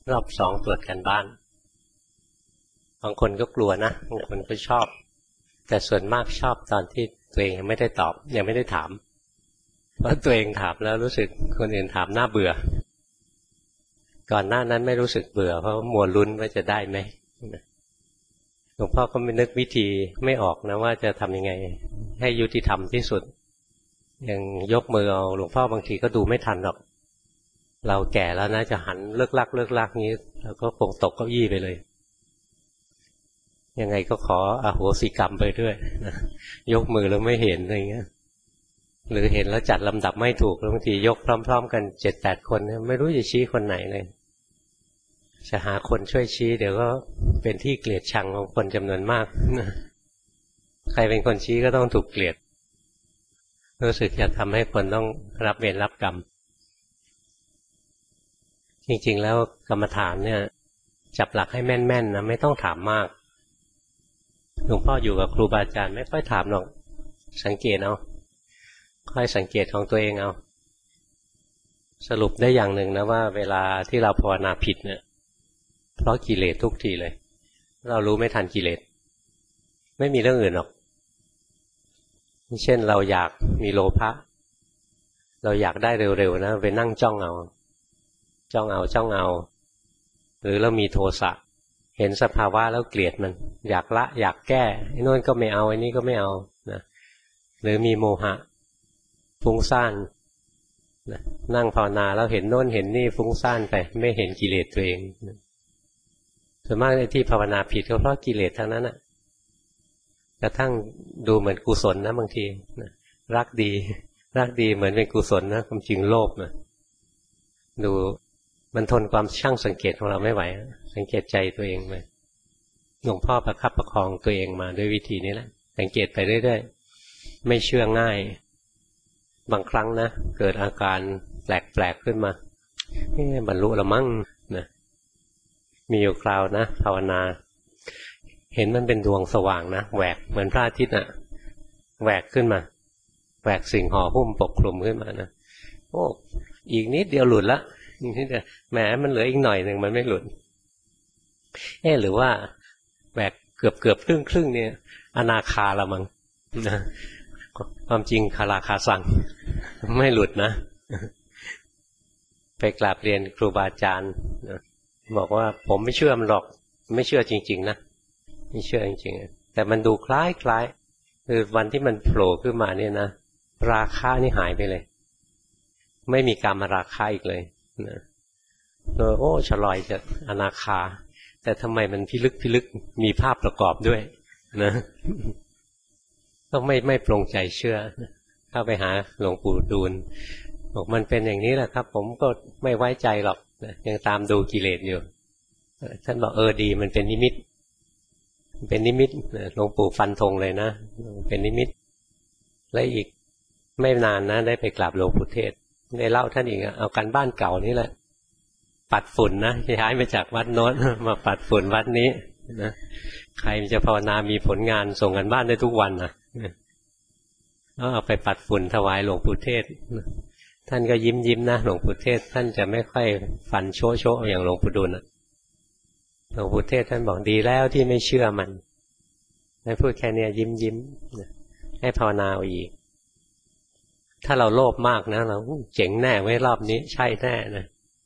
รอบสองตรวจกันบ้านบางคนก็กลัวนะบางคนก็ชอบแต่ส่วนมากชอบตอนที่ตัวเองยังไม่ได้ตอบยังไม่ได้ถามเพราะตัวเองถามแล้วรู้สึกคนอื่นถามน่าเบื่อก่อนหน้านั้นไม่รู้สึกเบื่อเพราะมัวลุ้นว่าจะได้ไหมหลวงพ่อก็ไม่นึกวิธีไม่ออกนะว่าจะทำยังไงให้ยุติธรรมที่สุดอย่างยกมือเอาหลวงพ่อบางทีก็ดูไม่ทันหรอกเราแก่แล้วนะจะหันเลิกลักนี้เราก็คงตกเก้าอี้ไปเลยยังไงก็ขออโหสิกรรมไปด้วยนะยกมือแล้วไม่เห็นอะไรเงี้ยหรือเห็นแล้วจัดลำดับไม่ถูกบางทียกพร้อมๆกัน 7-8 คนไม่รู้จะชี้คนไหนเลยจะหาคนช่วยชี้เดี๋ยวก็เป็นที่เกลียดชังของคนจำนวนมากใครเป็นคนชี้ก็ต้องถูกเกลียดรู้สึกจะทำให้คนต้องรับเวรรับกรรมจริงๆแล้วกรรมฐานเนี่ยจับหลักให้แม่นๆนะไม่ต้องถามมากหลวงพ่ออยู่กับครูบาอาจารย์ไม่ค่อยถามหรอกสังเกตเอาค่อยสังเกตของตัวเองเอาสรุปได้อย่างหนึ่งนะว่าเวลาที่เราภาวนาผิดเนี่ยเพราะกิเลสทุกทีเลยเรารู้ไม่ทันกิเลสไม่มีเรื่องอื่นหรอกเช่นเราอยากมีโลภะเราอยากได้เร็วๆนะไปนั่งจ้องเอาหรือเรามีโทสะเห็นสภาวะแล้วเกลียดมันอยากละอยากแก้ไอ้โน่นก็ไม่เอาไอ้นี่ก็ไม่เอานะหรือมีโมหะฟุ้งซ่านนะนั่งภาวนาแล้วเห็นโน่นเห็นนี่ฟุ้งซ่านไปไม่เห็นกิเลสตัวเองส่วนมากที่ภาวนาผิดก็เพราะกิเลสทั้งนั้นน่ะกระทั่งดูเหมือนกุศลนะบางทีนะรักดีเหมือนเป็นกุศลนะความจริงโลภนะดูมันทนความช่างสังเกตของเราไม่ไหวสังเกตใจตัวเองไปหลวงพ่อประคับประคองตัวเองมาด้วยวิธีนี้แหละสังเกตไปเรื่อยๆไม่เชื่อง่ายบางครั้งนะเกิดอาการแปลกๆขึ้นมาบรรลุละมั่งนะมีอยู่คราวนะภาวนาเห็นมันเป็นดวงสว่างนะแหวกเหมือนพระอาทิตย์น่ะแหวกขึ้นมาแหวกสิ่งห่อหุ้มปกคลุมขึ้นมานะโอ้อีกนิดเดียวหลุดละนี่แต่แหมมันเหลืออีกหน่อยหนึ่งมันไม่หลุดหรือว่าแหวกเกือบครึ่งเนี่ยอนาคาละมั้งนะความจริงคาราคาซังไม่หลุดนะไปกราบเรียนครูบาอาจารย์บอกว่าผมไม่เชื่อมันหรอกไม่เชื่อจริงๆนะไม่เชื่อจริงๆแต่มันดูคล้ายคือวันที่มันโผล่ขึ้นมาเนี่ยนะราคะนี่หายไปเลยไม่มีกามราคะอีกเลยนะโอ้ฉลอยจะอนาคาแต่ทำไมมันพิลึกมีภาพประกอบด้วยนะต้องไม่ปรงใจเชื่อเข้าไปหาหลวงปู่ดูลบอกมันเป็นอย่างนี้แหละครับผมก็ไม่ไว้ใจหรอกยังตามดูกิเลสอยู่ท่านบอกดีมันเป็นนิมิตหลวงปู่ฟันธงเลยนะเป็นนิมิตและอีกไม่นานนะได้ไปกราบหลวงปู่เทศได้เล่าท่านอีกเอากันบ้านเก่านี่แหละปัดฝุ่นนะย้ายมาจากวัดโน้นมาปัดฝุ่นวัดนี้นะใครจะภาวนามีผลงานส่งกันบ้านได้ทุกวันนะเอาไปปัดฝุ่นถวายหลวงปู่เทศท่านก็ยิ้มนะหลวงปู่เทศท่านจะไม่ค่อยฟันโชะอย่างหลวงปู่ดูลหลวงปู่เทศท่านบอกดีแล้วที่ไม่เชื่อมันให้พูดแค่นี้ยิ้มให้ภาวนาอีกถ้าเราโลภมากนะเราเจ๋งแน่ไว้รอบนี้ใช่แน่นะ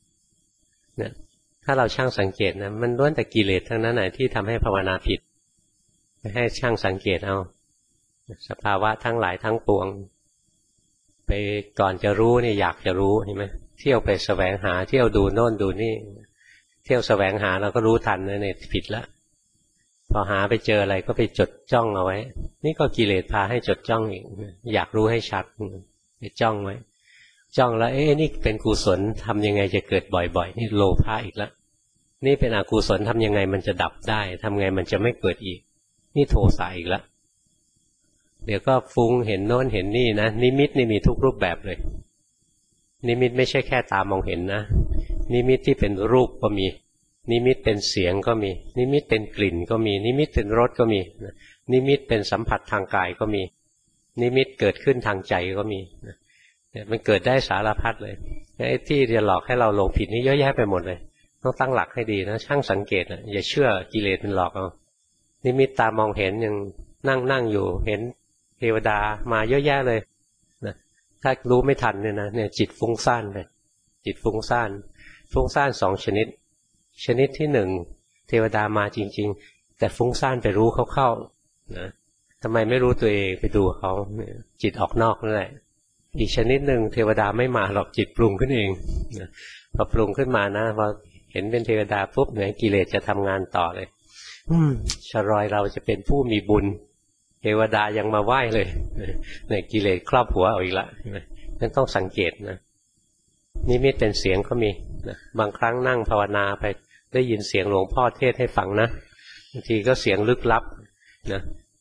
ถ้าเราช่างสังเกตนะมันล้วนแต่กิเลสทั้งนั้นที่ทำให้ภาวนาผิดให้ช่างสังเกตเอาสภาวะทั้งหลายทั้งปวงไปก่อนจะรู้เนี่ยอยากจะรู้เห็นไหมเที่ยวไปแสวงหาเที่ยวดูโน่นดูนี่เที่ยวแสวงหาเราก็รู้ทันนะเนี่ยผิดแล้วพอหาไปเจออะไรก็ไปจดจ้องเอาไว้นี่ก็กิเลสพาให้จดจ้องอีกอยากรู้ให้ชัดไปจ้องไว้จ้องแล้วนี่เป็นกุศลทำยังไงจะเกิดบ่อยๆนี่โลภะอีกแล้วนี่เป็นอกุศลทำยังไงมันจะดับได้ทำไงมันจะไม่เกิดอีกนี่โทสะอีกแล้วเดี๋ยวก็ฟุ้งเห็นโน้นเห็นนี่นะนิมิตนี่มีทุกรูปแบบเลยนิมิตไม่ใช่แค่ตามองเห็นนะนิมิตที่เป็นรูปก็มีนิมิตเป็นเสียงก็มีนิมิตเป็นกลิ่นก็มีนิมิตเป็นรสก็มีนิมิตเป็นสัมผัสทางกายก็มีนิมิตเกิดขึ้นทางใจก็มีมันเกิดได้สารพัดเลยไอ้ที่จะหลอกให้เราหลงผิดนี่เยอะแยะไปหมดเลยต้องตั้งหลักให้ดีนะช่างสังเกตอย่าเชื่อกิเลสมันหลอกเอานิมิตตามองเห็นยังนั่งอยู่เห็นเทวดามาเยอะแยะเลยนะถ้ารู้ไม่ทันเนี่ยจิตฟุ้งซ่านเลยจิตฟุ้งซ่านสองชนิดที่หนึ่งเทวดามาจริงๆแต่ฟุ้งซ่านไปรู้เข้าๆนะทำไมไม่รู้ตัวเองไปดูเขาจิตออกนอกนั่นแหละอีกชนิดหนึ่งเทวดาไม่มาหรอกจิตปรุงขึ้นเองนะพอปรุงขึ้นมานะพอเห็นเป็นเทวดาปุ๊บเนี่ยกิเลสจะทำงานต่อเลยชรอยเราจะเป็นผู้มีบุญเทวดายังมาไหว้เลยเนี่ยกิเลสครอบหัวเอาอีกละนั่นต้องสังเกตนะนิมิตเป็นเสียงก็มีนะบางครั้งนั่งภาวนาไปได้ยินเสียงหลวงพ่อเทศให้ฟังนะบางทีก็เสียงลึกลับนะ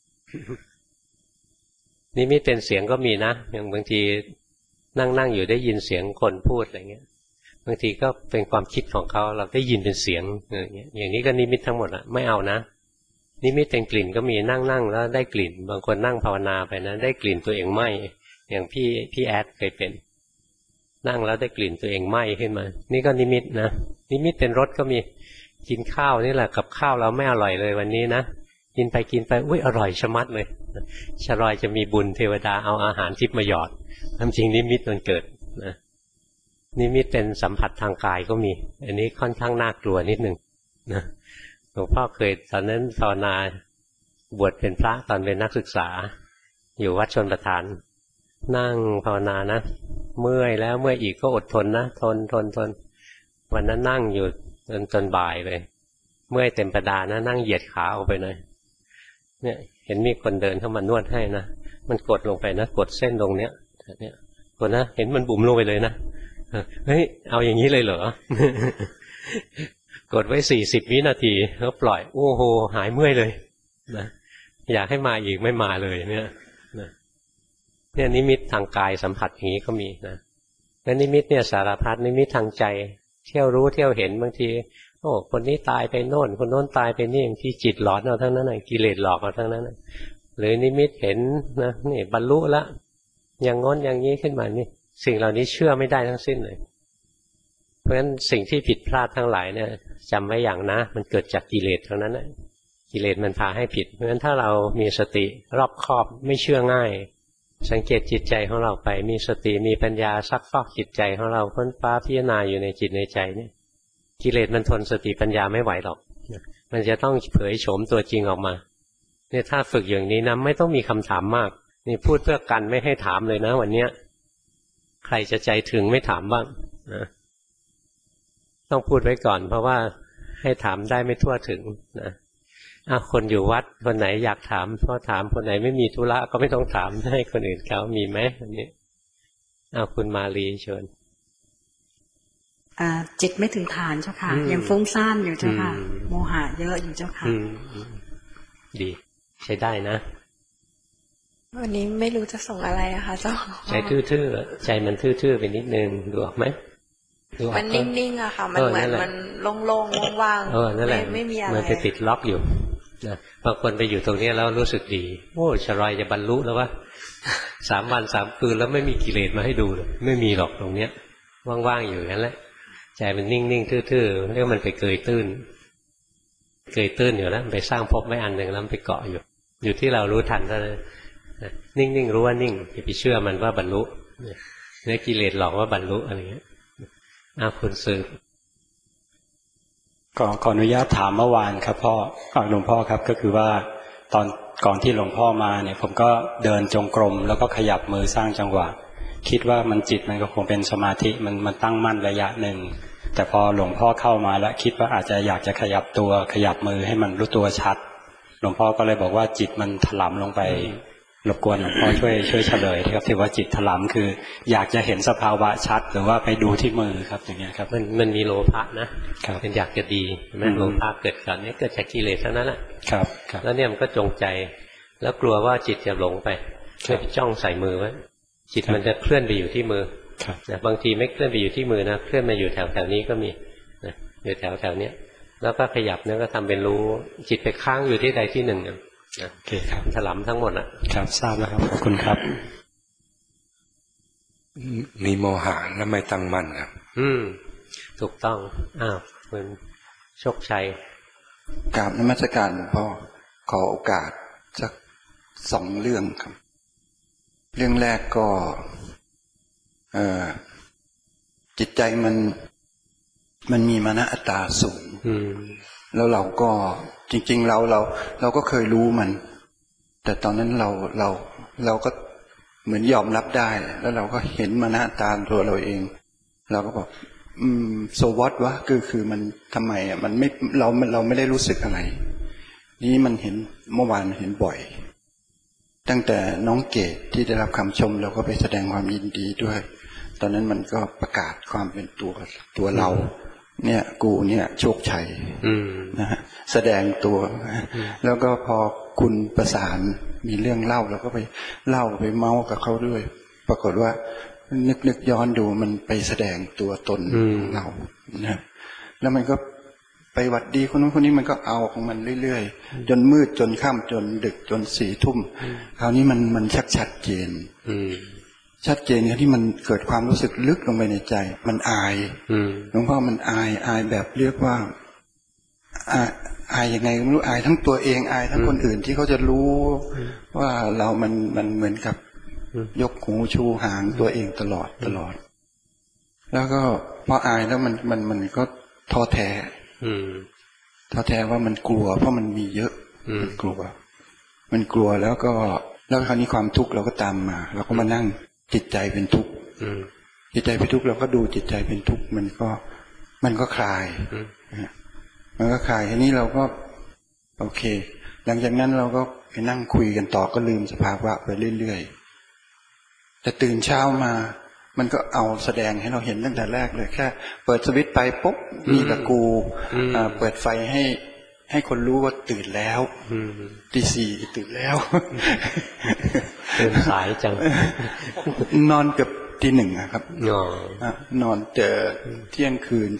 นิมิตเป็นเสียงก็มีนะอย่างบางทีนั่งอยู่ได้ยินเสียงคนพูดอะไรเงี้ยบางทีก็เป็นความคิดของเขาเราได้ยินเป็นเสียงอย่างนี้ก็นิมิตทั้งหมดอะไม่เอานะนิมิตเป็นกลิ่นก็มีนั่งแล้วได้กลิ่นบางคนนั่งภาวนาไปนะได้กลิ่นตัวเองไหม้อย่างพี่แอดเคยเป็นนั่งแล้วได้กลิ่นตัวเองไหม้ขึ้นมานี่ก็นิมิตนะนิมิตเป็นรสก็มีกินข้าวนี่แหละกับข้าวเราไม่อร่อยเลยวันนี้นะกินไปอุ้ยอร่อยชะมัดเลยชะรอยจะมีบุญเทวดาเอาอาหารทิพย์มาหยอดทำจริงนิมิตมันเกิดนะนิมิตเป็นสัมผัสทางกายก็มีอันนี้ค่อนข้างน่ากลัวนิดนึงนะหลวงพ่อเคยตอนนั้นภาวนาบวชเป็นพระตอนเป็นนักศึกษาอยู่วัดชลประทานนั่งภาวนานะเมื่อยแล้วเมื่อยอีกก็อดทนนะทนวันนั้นนั่งอยู่จนบ่ายเลยเมื่อยเต็มประดานะนั่งเหยียดขาออกไปหน่อยเนี่ยเห็นมีคนเดินเข้ามานวดให้นะมันกดลงไปนะกดเส้นตรงเนี้ยกดนะเห็นมันบุ๋มลงไปเลยนะเฮ้ยเอาอย่างนี้เลยเหรอกดไว้40 วินาทีแล้วปล่อยโอ้โหหายเมื่อยเลยนะอยากให้มาอีกไม่มาเลยเนี่ยนิมิตทางกายสัมผัสอย่างนี้ก็มีนะและนิมิตเนี่ยสารพัดนิมิตทางใจเที่ยวรู้เที่ยวเห็นบางทีโอ้คนนี้ตายไปโน่นคนโน้นตายไปนี่บางทีจิตหลอนเอาทั้งนั้นน่ะกิเลสหลอกเอาทั้งนั้นน่ะหรือนิมิตเห็นนะนี่บรรลุละอย่างง้นอย่างนี้ขึ้นมานี่สิ่งเหล่านี้เชื่อไม่ได้ทั้งสิ้นเลยเพราะฉะนั้นสิ่งที่ผิดพลาดทั้งหลายเนี่ยจำไว้อย่างนะมันเกิดจากกิเลสทั้งนั้นน่ะกิเลสมันพาให้ผิดเพราะฉะนั้นถ้าเรามีสติรอบคอบไม่เชื่อง่ายสังเกตจิตใจของเราไปมีสติมีปัญญาซักฟอกจิตใจของเราค้นคว้าพิจารณาอยู่ในจิตในใจเนี่ยกิเลสมันทนสติปัญญาไม่ไหวหรอกมันจะต้องเผยโฉมตัวจริงออกมาเนี่ยถ้าฝึกอย่างนี้นะไม่ต้องมีคำถามมากนี่พูดเพื่อกันไม่ให้ถามเลยนะวันเนี้ยใครจะใจถึงไม่ถามบ้างนะต้องพูดไว้ก่อนเพราะว่าให้ถามได้ไม่ทั่วถึงนะคนอยู่วัดคนไหนอยากถามก็ถามคนไหนไม่มีธุระก็ไม่ต้องถามให้คนอื่นเขามีไหมอันนี้คุณมาลีเชิญจิตไม่ถึงฐานเจ้าค่ะยังฟุ้งซ่านอยู่เจ้าค่ะโมหะเยอะอยู่เจ้าค่ะดีใช้ได้นะวันนี้ไม่รู้จะส่งอะไรอะค่ะเจ้าใจทื่อๆใจมันทื่อๆไปนิดนึงดูออกไหมมันนิ่งๆอะค่ะมันเหมือนมันโล่งๆว่างๆไม่มีอะไรมันไปติดล็อกอยู่นะบางคนไปอยู่ตรงนี้แล้วรู้สึกดีโอ้ชรอยจะบรรลุแล้ววะ3 วัน 3 คืนแล้วไม่มีกิเลสมาให้ดูเลยไม่มีหรอกตรงเนี้ยว่างๆอยู่นั่นแหละใจมันนิ่งๆทื่อๆเรียกมันไปเกยตื้นอยู่แล้วไปสร้างภพไม่อันหนึ่งแล้วไปเกาะอยู่ที่เรารู้ทันเท่านั้นนิ่งๆรู้ว่านิ่งอย่าไปเชื่อมันว่าบรรลุเนี่ยกิเลสหลอกว่าบรรลุอะไรเงี้ยคุณสืบขออนุญาตถามเมื่อวานครับหลวงพ่อครับก็คือว่าตอนก่อนที่หลวงพ่อมาเนี่ยผมก็เดินจงกรมแล้วก็ขยับมือสร้างจังหวะคิดว่ามันจิตมันก็คงเป็นสมาธิมันตั้งมั่นระยะหนึ่งแต่พอหลวงพ่อเข้ามาแล้วคิดว่าอาจจะอยากจะขยับมือให้มันรู้ตัวชัดหลวงพ่อก็เลยบอกว่าจิตมันถลำลงไปรบกวนหลวงพ่อช่วยเฉลยครับที่ว่าจิตถลำคืออยากจะเห็นสภาวะชัดหรือว่าไปดูที่มือครับอย่างเงี้ยครับมันมีโลภะนะเป็นอยากจะดีแม้โลภะเกิดก่อนนี้เกิดจากกิเลสเท่านั้นแหละครับแล้วเนี่ยมันก็จงใจแล้วกลัวว่าจิตจะหลงไปเลยไปจ้องใส่มือไว้จิตมันจะเคลื่อนไปอยู่ที่มือนะบางทีไม่เคลื่อนไปอยู่ที่มือนะเคลื่อนมาอยู่แถวนี้ก็มีนะอยู่แถวเนี้ยแล้วก็ขยับเนี่ยก็ทำเป็นรู้จิตไปค้างอยู่ที่ใดที่หนึ่งโอเคครับถลำทั้งหมดครับทราบแล้วครับขอบคุณครับมีโมหะแล้วไม่ตั้งมั่นครับถูกต้องอ้าวคุณโชคชัยกราบนมัสการหลวงพ่อขอโอกาสสัก2 เรื่องครับเรื่องแรกก็จิตใจมันมีมานะอัตตาสูงแล้วเราก็จริงๆเราก็เคยรู้มันแต่ตอนนั้นเราก็เหมือนยอมรับได้แล้วเราก็เห็นมานะอัตตาตัวเราเองเราก็บอกโซวอตวะคือมันทำไมอ่ะมันไม่เราไม่ได้รู้สึกอะไรนี่มันเห็นเมื่อวานเห็นบ่อยตั้งแต่น้องเกดที่ได้รับคำชมเราก็ไปแสดงความยินดีด้วยตอนนั้นมันก็ประกาศความเป็นตัวเราเนี่ยกูเนี่ยโชคชัยนะฮะแสดงตัวแล้วก็พอคุณประสานมีเรื่องเล่าเราก็ไปเล่าไปเมากับเขาด้วยปรากฏว่านึกย้อนดูมันไปแสดงตัวตนของเรานะแล้วมันก็ไปหวัดดีคนนู้นคนนี้มันก็เอาของมันเรื่อยๆจนมืดจนค่ำจนดึกจน4 ทุ่มคราวนี้มันชัดเจนชัดเจนที่มันเกิดความรู้สึกลึกลงไปในใจมันอายหลวงพ่อมันอายแบบเรียกว่าอายยังไงไม่รู้อายทั้งตัวเองอายทั้งคนอื่นที่เขาจะรู้ว่าเรามันเหมือนกับยกหูชูหางตัวเองตลอดแล้วก็พออายแล้วมันก็ท้อแท้ว่ามันกลัวเพราะมันมีเยอะมันกลัวแล้วคราวนี้ความทุกข์เราก็ตามมาเราก็มานั่งจิตใจเป็นทุกข์จิตใจเป็นทุกข์เราก็ดูจิตใจเป็นทุกข์มันก็คลายทีนี้เราก็โอเคหลังจากนั้นเราก็ไปนั่งคุยกันต่อก็ลืมสภาวะไปเรื่อยๆแต่ตื่นเช้ามามันก็เอาแสดงให้เราเห็นตั้งแต่แรกเลยแค่เปิดสวิตช์ไปปุ๊บมีตะกูเปิดไฟให้คนรู้ว่าตื่นแล้วตี 4ตื่นแล้วตื่นสายจังนอนเกือบตี 1ครับนอนเจอเที่ยงคืน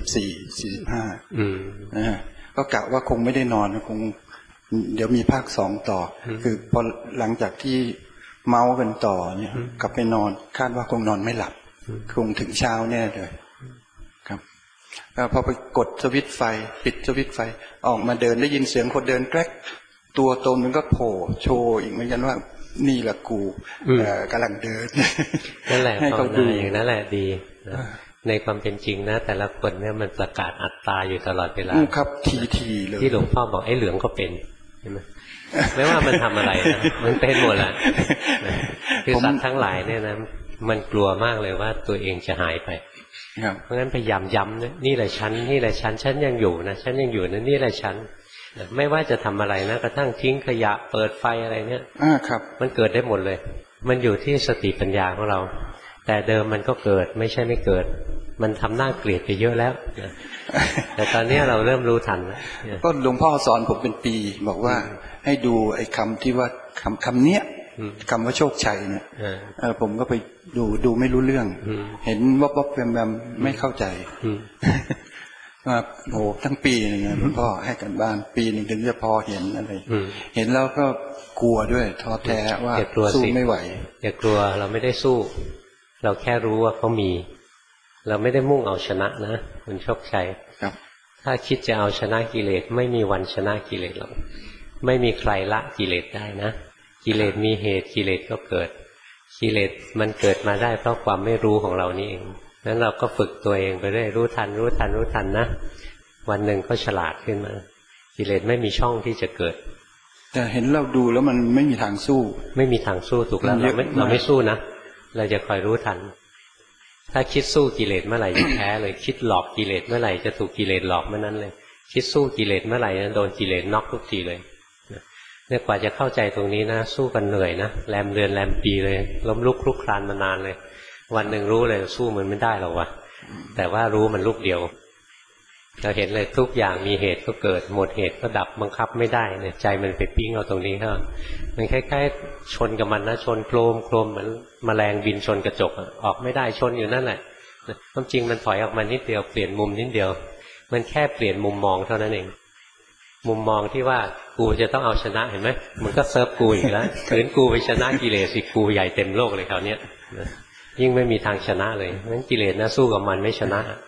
44-45ก็กะว่าคงไม่ได้นอนคงเดี๋ยวมีภาค 2ต่อคือพอหลังจากที่เมากันต่อเนี่ยกลับไปนอนคาดว่าคงนอนไม่หลับคงถึงเช้าแน่เลยครับพอไปกดสวิตช์ไฟปิดสวิตช์ไฟออกมาเดินได้ยินเสียงคนเดินแกรกตัวตนมันก็โผล่โชว์อีกเหมือนกันว่านี่แหละกูกำลังเดินนั่นแหละให้เขาดูอย่างนั้นแหละดีในความเป็นจริงนะแต่ละคนเนี่ยมันประกาศอัตตาอยู่ตลอดเวลาครับทีเลยที่หลวงพ่อบอกไอ้เหลืองก็เป็นเห็นไหมไม่ว่ามันทำอะไรนะมันเป็นหมดแหละคือสัตว์ทั้งหลายเนี่ยนะมันกลัวมากเลยว่าตัวเองจะหายไปเพราะงั้นพยายามย้ำนี่แหละฉันนี่แหละฉันยังอยู่นะฉันยังอยู่นะนี่แหละฉันไม่ว่าจะทำอะไรนะกระทั่งทิ้งขยะเปิดไฟอะไรเนี่ยครับมันเกิดได้หมดเลยมันอยู่ที่สติปัญญาของเราแต่เดิมมันก็เกิดไม่ใช่ไม่เกิดมันทำหน้าเกลียดไปเยอะแล้วแต่ตอนนี้เราเริ่มรู้ทันแล้วก็หลวงพ่อสอนผมเป็นปีบอกว่าให้ดูไอ้คำที่ว่าคำเนี้ยคำว่าโชคชัยเนี่ยผมก็ไปดูไม่รู้เรื่องเห็นวับแวมไม่เข้าใจว่าโหทั้งปีอะไรเงี้ยหลวงพ่อให้กันบ้านปีนึงถึงจะพอเห็นอะไรเห็นแล้วก็กลัวด้วยท้อแท้ว่าสู้ไม่ไหวอย่ากลัวเราไม่ได้สู้เราแค่รู้ว่าเขามีเราไม่ได้มุ่งเอาชนะนะคุณโชคชัยครับถ้าคิดจะเอาชนะกิเลสไม่มีวันชนะกิเลสหรอกไม่มีใครละกิเลสได้นะกิเลสมีเหตุกิเลสก็เกิดกิเลสมันเกิดมาได้เพราะความไม่รู้ของเรานี่เองนั้นเราก็ฝึกตัวเองไปเรื่อยรู้ทันนะวันหนึ่งก็ฉลาดขึ้นมากิเลสไม่มีช่องที่จะเกิดแต่เห็นเราดูแล้วมันไม่มีทางสู้ไม่มีทางสู้ถูกแล้วเราไม่สู้นะเราจะคอยรู้ทันถ้าคิดสู้กิเลสเมื่อไหร่จะแพ้เลยคิดหลอกกิเลสเมื่อไหร่จะถูกกิเลสหลอกเมื่อนั้นเลยคิดสู้กิเลสเมื่อไหร่โดนกิเลสน็อกทุกทีเลยเนี่ยกว่าจะเข้าใจตรงนี้นะสู้กันเหนื่อยนะแรมเดือนแรมปีเลยล้มลุกคลุกคลานมานานเลยวันหนึ่งรู้เลยสู้มันไม่ได้หรอกวะแต่ว่ารู้มันลูกเดียวเราเห็นเลยทุกอย่างมีเหตุก็เกิดหมดเหตุก็ดับบังคับไม่ได้เนี่ยใจมันไปปิ้งเอาตรงนี้ครับมันคล้ายๆชนกับมันนะชนโครมเหมือนแมลงบินชนกระจกออกไม่ได้ชนอยู่นั่นแหละความจริงมันถอยออกมานิดเดียวเปลี่ยนมุมนิดเดียวมันแค่เปลี่ยนมุมมองเท่านั้นเองมุมมองที่ว่ากูจะต้องเอาชนะเห็นไหมมันก็เซิร์ฟกูอีกแล้วขืนกูไปชนะกิเลสสิกูใหญ่เต็มโลกเลยคราวนี้ยิ่งไม่มีทางชนะเลยงั้นกิเลสนะสู้กับมันไม่ชนะ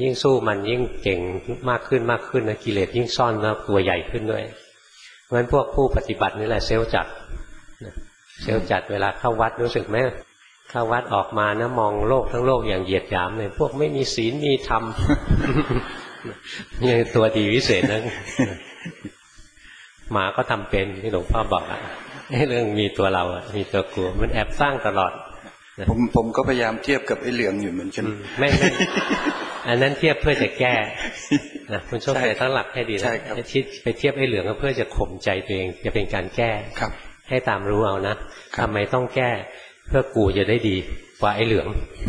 ยิ่งสู้มันยิ่งเก่งมากขึ้นนะกิเลสยิ่งซ่อนแล้วตัวใหญ่ขึ้นด้วยเพราะฉะนั้นพวกผู้ปฏิบัตินี่แหละเซลล์จัดเซลล์จัดเวลาเข้าวัดรู้สึกไหมเข้าวัดออกมานะมองโลกทั้งโลกอย่างเหยียดหยามเลยพวกไม่มีศีลมีธรรมนี่ตัวดีวิเศษนะหมาก็ทำเป็นที่หลวงพ่อบอกอะเรื่องมีตัวเราอะมีตัวกลัวมันแอบสร้างตลอดผมก็พยายามเทียบกับไอ้เหลืองอยู่เหมือนกันไม่อันนั้นเทียบเพื่อจะแก้นะคุณโชคชัยตั้งหลักให้ดีนะไปเทียบไอ้เหลืองก็เพื่อจะข่มใจตัวเองจะเป็นการแก้ให้ตามรู้เอานะทำไมต้องแก้เพื่อกูจะได้ดีกว่าไอ้เหลือง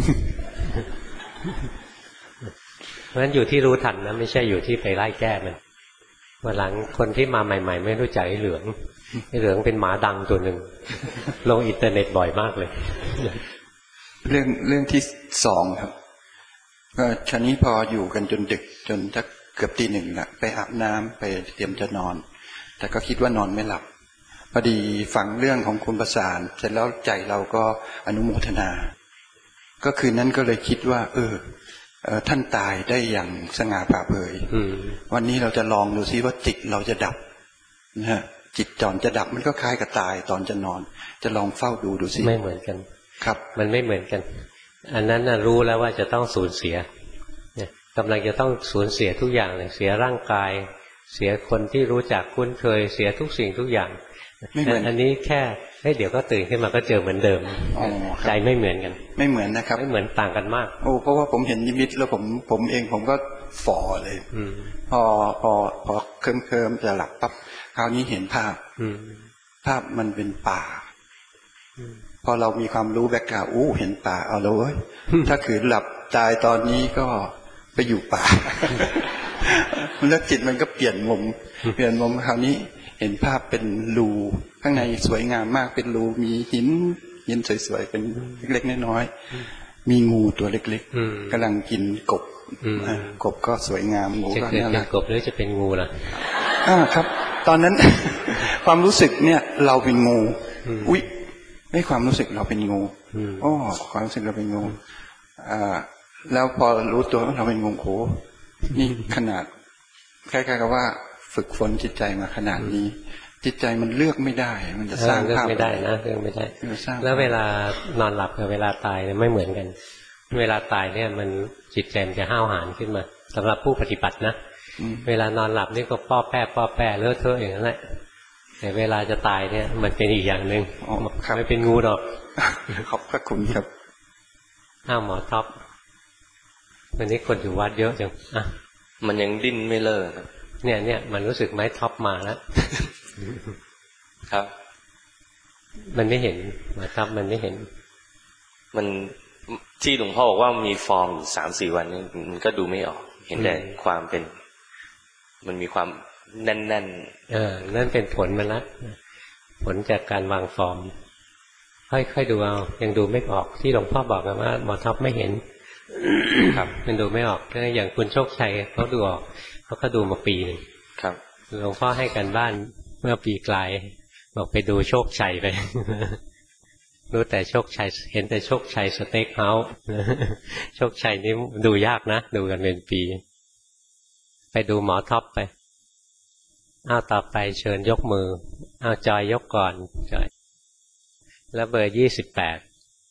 เพราะฉะนั้นอยู่ที่รู้ทันนะไม่ใช่อยู่ที่ไปไล่แก้มันวันหลังคนที่มาใหม่ๆไม่รู้จักไอ้เหลืองเป็นหมาดังตัวหนึ่งลงอินเทอร์เน็ตบ่อยมากเลยเรื่องที่สองครับก็ชนี้พออยู่กันจนดึกจนสักเกือบตีหนึ่งละไปอาบน้ำไปเตรียมจะนอนแต่ก็คิดว่านอนไม่หลับพอดีฟังเรื่องของคุณประสานเสร็จแล้วใจเราก็อนุโมทนาก็คืนนั้นก็เลยคิดว่าท่านตายได้อย่างสง่าผ่าเผยวันนี้เราจะลองดูซิว่าจิตเราจะดับนะฮะจิตตอนจะดับมันก็คล้ายกับตายตอนจะนอนจะลองเฝ้าดูซิไม่เหมือนกันครับมันไม่เหมือนกันอันนั้นรู้แล้วว่าจะต้องสูญเสียเนี่ยกำลังจะต้องสูญเสียทุกอย่างเลยเสียร่างกายเสียคนที่รู้จักคุ้นเคยเสียทุกสิ่งทุกอย่างอันนี้แค่เดี๋ยวก็ตื่นขึ้นมาก็เจอเหมือนเดิมใจไม่เหมือนกันไม่เหมือนนะครับไม่เหมือนต่างกันมากเพราะว่าผมเห็นนิมิตแล้วผมเองผมก็ฝ่อเลยพอเคลิ้มจะหลับปั๊บคราวนี้เห็นภาพมันเป็นป่าพอเรามีความรู้แบ็คกราวด์เห็นป่าเอาแล้วเว้ยถ้าขืนหลับตายตอนนี้ก็ไปอยู่ป่าแล้วจิตมันก็เปลี่ยนมุมคราวนี้เห็นภาพเป็นรูข้างในสวยงามมากเป็นรูมีหินสวยๆเป็นเล็กๆน้อยๆมีงูตัวเล็กๆกำลังกินกบก็สวยงามงูก็น่ารักกบหรือจะเป็นงูล่ะครับตอนนั้น ความรู้สึกเนี่ยเราเป็นงูอุ๊ยไม่ความรู้สึกเราเป็นงูความรู้สึกเราเป็นงูแล้วพอรู้ตัวว่าเราเป็นงูโหนี่ขนาดคล้ายๆกับว่าฝึกฝนจิตใจมาขนาดนี้จิตใจมันเลือกไม่ได้มันจะสร้างภาพไม่ได้นะเลือกไม่ได้แล้วเวลานอนหลับกับเวลาตายเนี่ยไม่เหมือนกันเวลาตายเนี่ยมันจิตใจมันจะห้าวหาญขึ้นมาสำหรับผู้ปฏิบัตินะเวลานอนหลับนี่ก็ป้อแป้เลอะเทอะอย่างนั้นแหละแต่เวลาจะตายเนี่ยมันเป็นอีกอย่างหนึ่งไม่เป็นงูหรอกขอบพระคุณครับหมอท็อปวันนี้คนอยู่วัดเยอะจังมันยังดิ้นไม่เลิกเนี่ยมันรู้สึกไหมท็อปมาแล้วครับมันไม่เห็นมาท็อปมันไม่เห็นมันที่หลวงพ่อบอกว่ามีฟอร์มอยู่3-4 วันนี่มันก็ดูไม่ออกเห็นแต่ความเป็นมันมีความแน่นนั่นเป็นผลมันละผลจากการวางฟอร์มค่อยๆดูเอายังดูไม่ออกที่หลวงพ่อบอกกันว่าหมอท็อปไม่เห็นครับมันดูไม่ออกอย่างคุณโชคชัยเขาดูออกเขาก็ดูมาปีนึงครับหลวงพ่อให้กันบ้านเมื่อปีกลายบอกไปดูโชคชัยไปรู้แต่โชคชัยเห็นแต่โชคชัยสเต็กเฮาส์โชคชัยนี่ดูยากนะดูกันเป็นปีไปดูหมอท็อปไปต่อไปเชิญยกมือจอยยกก่อนจอยแล้วเบอร์28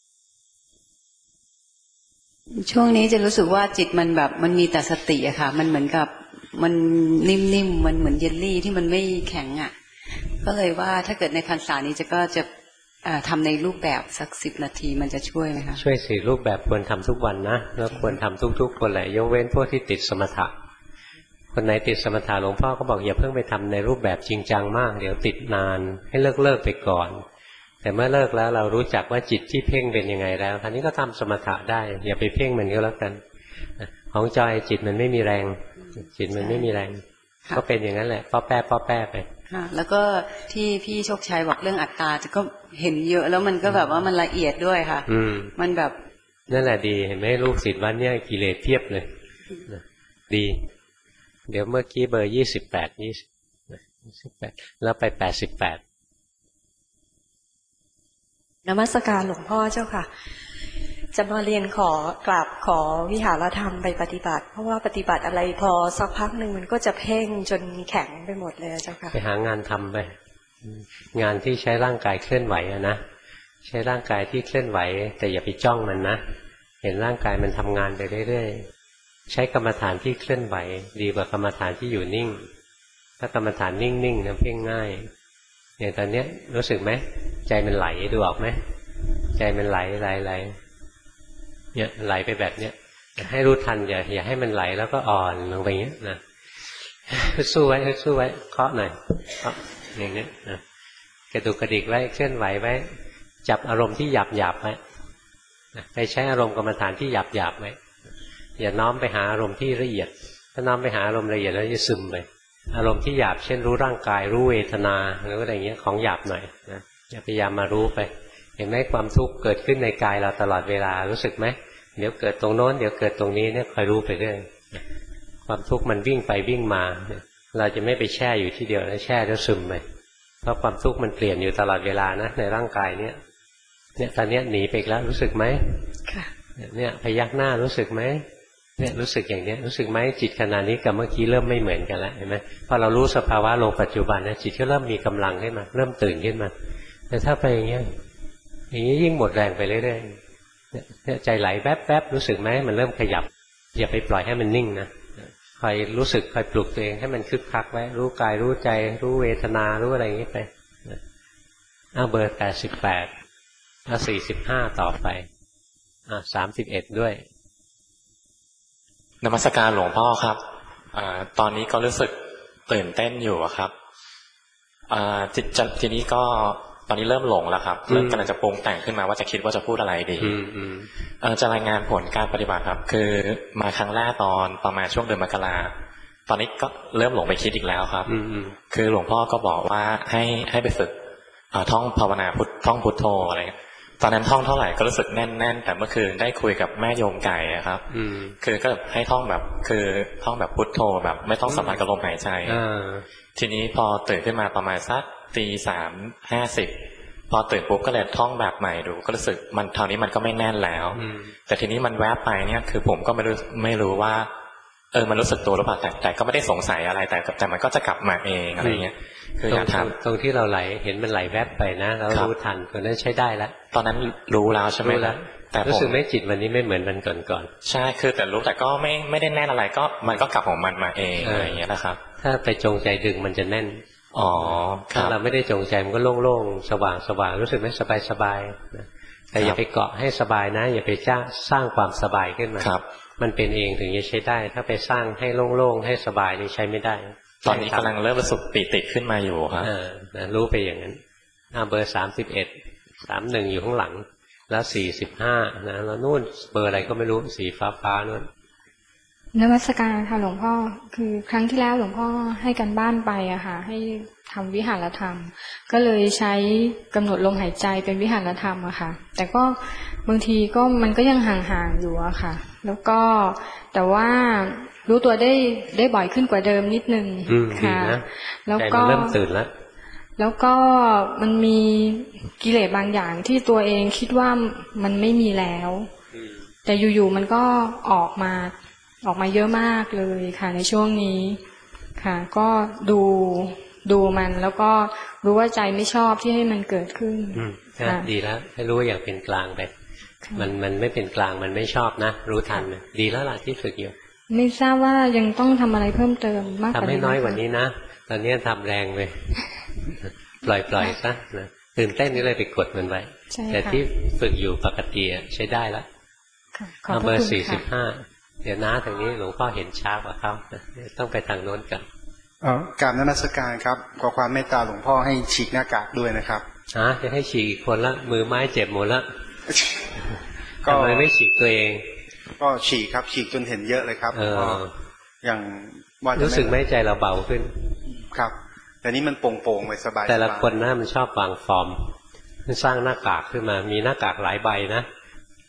ช่วงนี้จะรู้สึกว่าจิตมันแบบมันมีแต่สติอะค่ะมันเหมือนกับมันนิ่มๆมันเหมือนเยลลี่ที่มันไม่แข็งอะก็เลยว่าถ้าเกิดในพรรษานี้ก็จะทำในรูปแบบสัก10 นาทีมันจะช่วยไหมคะช่วยสิรูปแบบควรทำทุกวันนะแล้วควรทำทุกๆคนแหละยกเว้นพวกที่ติดสมถะคนไหนติดสมถะหลวงพ่อก็บอกอย่าเพิ่งไปทำในรูปแบบจริงจังมากเดี๋ยวติดนานให้เลิกไปก่อนแต่เมื่อเลิกแล้วเรารู้จักว่าจิตที่เพ่งเป็นยังไงแล้วคราวนี้ก็ทำสมถะได้อย่าไปเพ่งมันก็แล้วกันของจอยจิตมันไม่มีแรงจิตมันไม่มีแรงก็เป็นอย่างนั้นแหละป้อแป้ไปแล้วก็ที่พี่โชคชัยบอกเรื่องอัตตาก็เห็นเยอะแล้วมันก็แบบว่ามันละเอียดด้วยค่ะมันแบบนั่นแหละดีเห็นไหมลูกศิษย์วันนี้กิเลสเพียบเลยดีเดี๋ยวเมื่อกี้เบอร์28แล้วไป88 นมัสการหลวงพ่อเจ้าค่ะจะมาเรียนกราบขอวิหารธรรมไปปฏิบัติเพราะว่าปฏิบัติอะไรพอสักพักหนึ่งมันก็จะเพ่งจนแข็งไปหมดเลยเจ้าค่ะไปหางานทำไปงานที่ใช้ร่างกายเคลื่อนไหวนะใช้ร่างกายที่เคลื่อนไหวแต่อย่าไปจ้องมันนะเห็นร่างกายมันทำงานไปเรื่อยๆใช้กรรมฐานที่เคลื่อนไหวดีกว่ากรรมฐานที่อยู่นิ่งถ้ากรรมฐานนิ่งๆนะเพ่งง่ายอย่างตอนนี้รู้สึกไหมใจมันไหลดูออกไหมใจมันไหลเนี่ยไหลไปแบบเนี้ยให้รู้ทันอย่าให้มันไหลแล้วก็อ่อนลงไปอย่างเงี้ยนะสู้ไว้เคาะหน่อยเคาะอย่างนี้นะกระดุกกระดิกไว้เคลื่อนไหวไว้จับอารมณ์ที่หยาบไว้ไปใช้อารมณ์กรรมฐานที่หยาบไว้อย่าน้อมไปหาอารมณ์ที่ละเอียดถ้าน้อมไปหาอารมณ์ละเอียดแล้วจะซึมไปอารมณ์ที่หยาบเช่นรู้ร่างกายรู้เวทนาหรืออะไรเงี้ยของหยาบหน่อยนะอย่าพยายามมารู้ไปเห็นไหมความทุกข์เกิดขึ้นในกายเราตลอดเวลารู้สึกไหมเดี๋ยวเกิดตรงโน้นเดี๋ยวเกิดตรงนี้เนี่ยคอยรู้ไปเรื่อยความทุกข์มันวิ่งไปวิ่งมาเราจะไม่ไปแช่อยู่ที่เดียวแล้วแช่แล้วซึมไปเพราะความทุกข์มันเปลี่ยนอยู่ตลอดเวลานะในร่างกายเนี่ยตอนนี้หนีไปแล้วรู้สึกไหมค่ะเนี่ยพยักหน้ารู้สึกไหมเนี่ยรู้สึกอย่างนี้รู้สึกไหมจิตขณะนี้กับเมื่อกี้เริ่มไม่เหมือนกันแล้วเห็นไหมพอเรารู้สภาวะลงปัจจุบันนะจิตก็เริ่มมีกำลังขึ้นมาเริ่มตื่นขึ้นมาแต่ถ้าไปอย่างนี้ยิ่งหมดแรงไปเรื่อยๆเนี่ยใจไหลแวบๆรู้สึกไหมมันเริ่มขยับอย่าไปปล่อยให้มันนิ่งนะคอยรู้สึกคอยปลุกตัวเองให้มันคึกคักไว้รู้กายรู้ใจรู้เวทนารู้อะไรอย่างนี้ไปเบอร์88 45ต่อไป31ด้วยนมัสการหลวงพ่อครับตอนนี้ก็รู้สึกตื่นเต้นอยู่ครับทีนี้ก็ตอนนี้เริ่มหลงแล้วครับเริ่มกำลังจะปรุงแต่งขึ้นมาว่าจะคิดว่าจะพูดอะไรดีจะรายงานผลการปฏิบัติครับคือมาครั้งแรกตอนประมาณช่วงเดือนมกราตอนนี้ก็เริ่มหลงไปคิดอีกแล้วครับคือหลวงพ่อก็บอกว่าให้ไปฝึกท่องภาวนาท่องพุทโธอะไรตอนนั้นท่องเท่าไหร่ก็รู้สึกแน่นๆแต่เมื่อคืนได้คุยกับแม่โยมไก่ครับคือก็ให้ท่องแบบคือท่องแบบพุทโธแบบไม่ต้องสัมผัสกับลมหายใจทีนี้พอตื่นขึ้นมาประมาณสักตี3:50พอตื่นปุ๊บก็เลยท่องแบบใหม่ดูก็รู้สึกมันเท่านี้มันก็ไม่แน่นแล้วแต่ทีนี้มันแวบไปเนี่ยคือผมก็ไม่รู้ว่ามันรู้สึกตัวหรือเปล่าแต่ก็ไม่ได้สงสัยอะไรแต่มันก็จะกลับมาเองอะไรเงี้ยคืออยากถามตรงที่เราไหลเห็นมันไหลแวบไปนะแล้วรู้ทันตอนนั้นใช้ได้แล้วตอนนั้นรู้แล้วใช่ไหมล่ะแต่รู้สึกไม่จิตวันนี้ไม่เหมือนมันก่อนใช่คือแต่รู้แต่ก็ไม่ได้แน่นอะไรก็มันก็กลับของมันมาเองอะไรอย่างเงี้ยนะครับถ้าไปจงใจดึงมันจะแน่นถ้าเราไม่ได้จงใจมันก็โล่งๆสว่างรู้สึกไหมสบายแต่อย่าไปเกาะให้สบายนะอย่าไปสร้างความสบายขึ้นมามันเป็นเองถึงจะใช้ได้ถ้าไปสร้างให้โล่งๆให้สบายนี่ใช้ไม่ได้ตอนนี้กำลังเริ่มรู้สึกปิติขึ้นมาอยู่ครับรู้ไปอย่างนั้นเบอร์31 31อยู่ข้างหลังแล้ว45นะแล้วนู่นเบอร์อะไรก็ไม่รู้สีฟ้านู่นนมัสการค่ะหลวงพ่อคือครั้งที่แล้วหลวงพ่อให้กันบ้านไปอะค่ะให้ทำวิหารธรรมก็เลยใช้กำหนดลมหายใจเป็นวิหารธรรมอะค่ะแต่ก็บางทีก็มันก็ยังห่างๆอยู่อะค่ะแล้วก็แต่ว่ารู้ตัวได้บ่อยขึ้นกว่าเดิมนิดนึงค่ะแล้วก็เริ่มตื่นแล้วก็มันมีกิเลสบางอย่างที่ตัวเองคิดว่ามันไม่มีแล้วแต่อยู่ๆมันก็ออกมาเยอะมากเลยค่ะในช่วงนี้ค่ะก็ดูมันแล้วก็รู้ว่าใจไม่ชอบที่ให้มันเกิดขึ้นดีแล้วให้รู้อย่างเป็นกลางไปมันไม่เป็นกลางมันไม่ชอบนะรู้ทันดีแล้วล่ะที่ฝึกอยู่ไม่ทราบว่ายังต้องทำอะไรเพิ่มเติมมากกว่านี้ทำให้น้อยกว่านี้นะตอนนี้ทำแรงเลยปล่อยซะนะตื่นเต้นนี่เลยไปกดมันไว้แต่ที่ฝึกอยู่ปกติใช้ได้แล้วเบอร์45เดี๋ยวนะทางนี้หลวงพ่อเห็นช้ากว่าเขาต้องไปทางโน้นกันกราบนมัสการครับขอความเมตตาหลวงพ่อให้ฉีกหน้ากากด้วยนะครับจะให้ฉีกอีกคนละมือไม้เจ็บหมดละทำไมไม่ฉีกตัวเองก็ฉีกครับฉีกจนเห็นเยอะเลยครับอย่างว่ารู้สึกไหมใจเราเบาขึ้นครับแต่นี้มันโปร่งๆไปสบายแต่ละคนนะมันชอบวางฟอร์มมันสร้างหน้ากากขึ้นมามีหน้ากากหลายใบนะ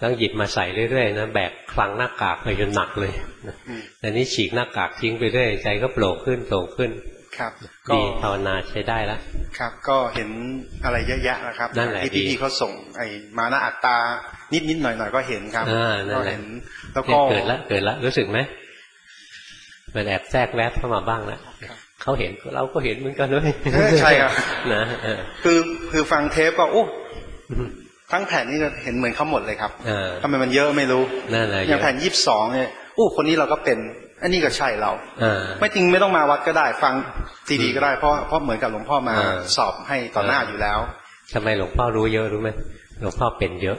ต้องหยิบมาใส่เรื่อยๆนะแบกคลังหน้ากากไปจนหนักเลยแต่นี้ฉีกหน้ากากทิ้งไปเรื่อยใจก็โปร่งขึ้นโปร่งขึ้นครับดีภาวนาใช้ได้แล้วครับก็เห็นอะไรเยอะแยะนะครับที่พี่เขาส่งไอ้มานะอัตตานิดหน่อยก็เห็นครับก็เห็นแล้วก็เกิดแล้วรู้สึกไหมมันแอบแทรกแวบเข้ามาบ้างแล้วเขาเห็นเราก็เห็นเหมือนกันด้วยใช่ครับนะคือฟังเทปก็โอ้ทั้งแผ่นนี่เห็นเหมือนเขาหมดเลยครับทำไมมันเยอะไม่รู้อย่างแผ่น22เนี่ยคนนี้เราก็เป็นอันนี้ก็ใช่เราไม่จริงไม่ต้องมาวัดก็ได้ฟังซีดีก็ได้เพราะเหมือนกับหลวงพ่อมาสอบให้ต่อหน้าอยู่แล้วทำไมหลวงพ่อรู้เยอะรู้ไหมหลวงพ่อเป็นเยอะ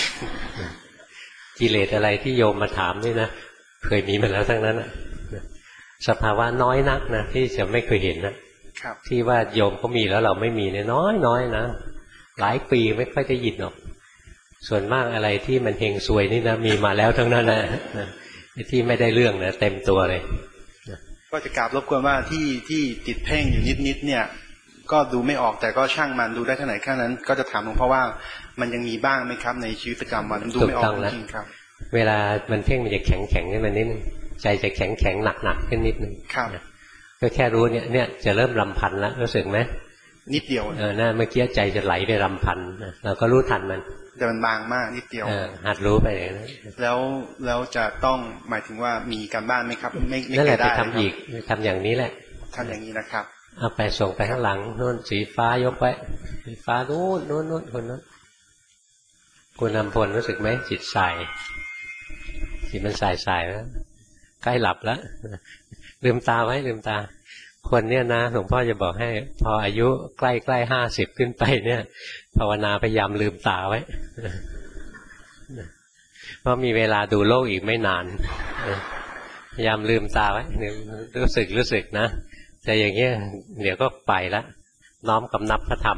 กิเลสอะไรที่โยมมาถามนี่นะเคยมีมาแล้วทั้งนั้นสภาวะน้อยนักนะที่จะไม่เคยเห็นนะที่ว่าโยมเขามีแล้วเราไม่มีเนี่ยน้อยนะหลายปีไม่ค่อยได้ยินหรอกส่วนมากอะไรที่มันเฮงซวยนี่นะมีมาแล้วทั้งนั้นนะที่ไม่ได้เรื่องนะเต็มตัวเลยก็จะกราบรบกวนว่าที่ติดเพ่งอยู่นิดเนี่ยก็ดูไม่ออกแต่ก็ช่างมันดูได้เท่าไหร่แค่นั้นก็จะถามหลวงพ่อว่ามันยังมีบ้างไหมครับในชีวิตประจำวันดูไม่ออกจริงครับเวลามันเพ่งมันจะแข็งขึ้นมานิดนึงใจจะแข็งหนักขึ้นนิดนึงก็แค่รู้เนี่ยจะเริ่มรำพันแล้วรู้สึกไหมนิดเดียวน่าเมื่อกี้ใจจะไหลไปรำพันเราก็รู้ทันมันแต่มันบางมากนิดเดียวหัดรู้ไปเลยนะแล้วจะต้องหมายถึงว่ามีการบ้านไหมครับไม่นั่นแหละไปทำอีกทำอย่างนี้แหละทำอย่างนี้นะครับเอาไปส่งไปข้างหลังโน่นสีฟ้ายกไว้สีฟ้าโน่นคนนั้นคุณนำพลรู้สึกไหมจิตใส่จิตมันใส่แล้วใกล้หลับแล้วลืมตาไว้ลืมตาคนเนี่ยนะหลวงพ่อจะบอกให้พออายุใกล้50ขึ้นไปเนี่ยภาวนาพยายามลืมตาไว้เพราะมีเวลาดูโลกอีกไม่นานพยายามลืมตาไว้รู้สึกนะแต่อย่างเงี้ยเดี๋ยวก็ไปละน้อมกำนับพระธรรม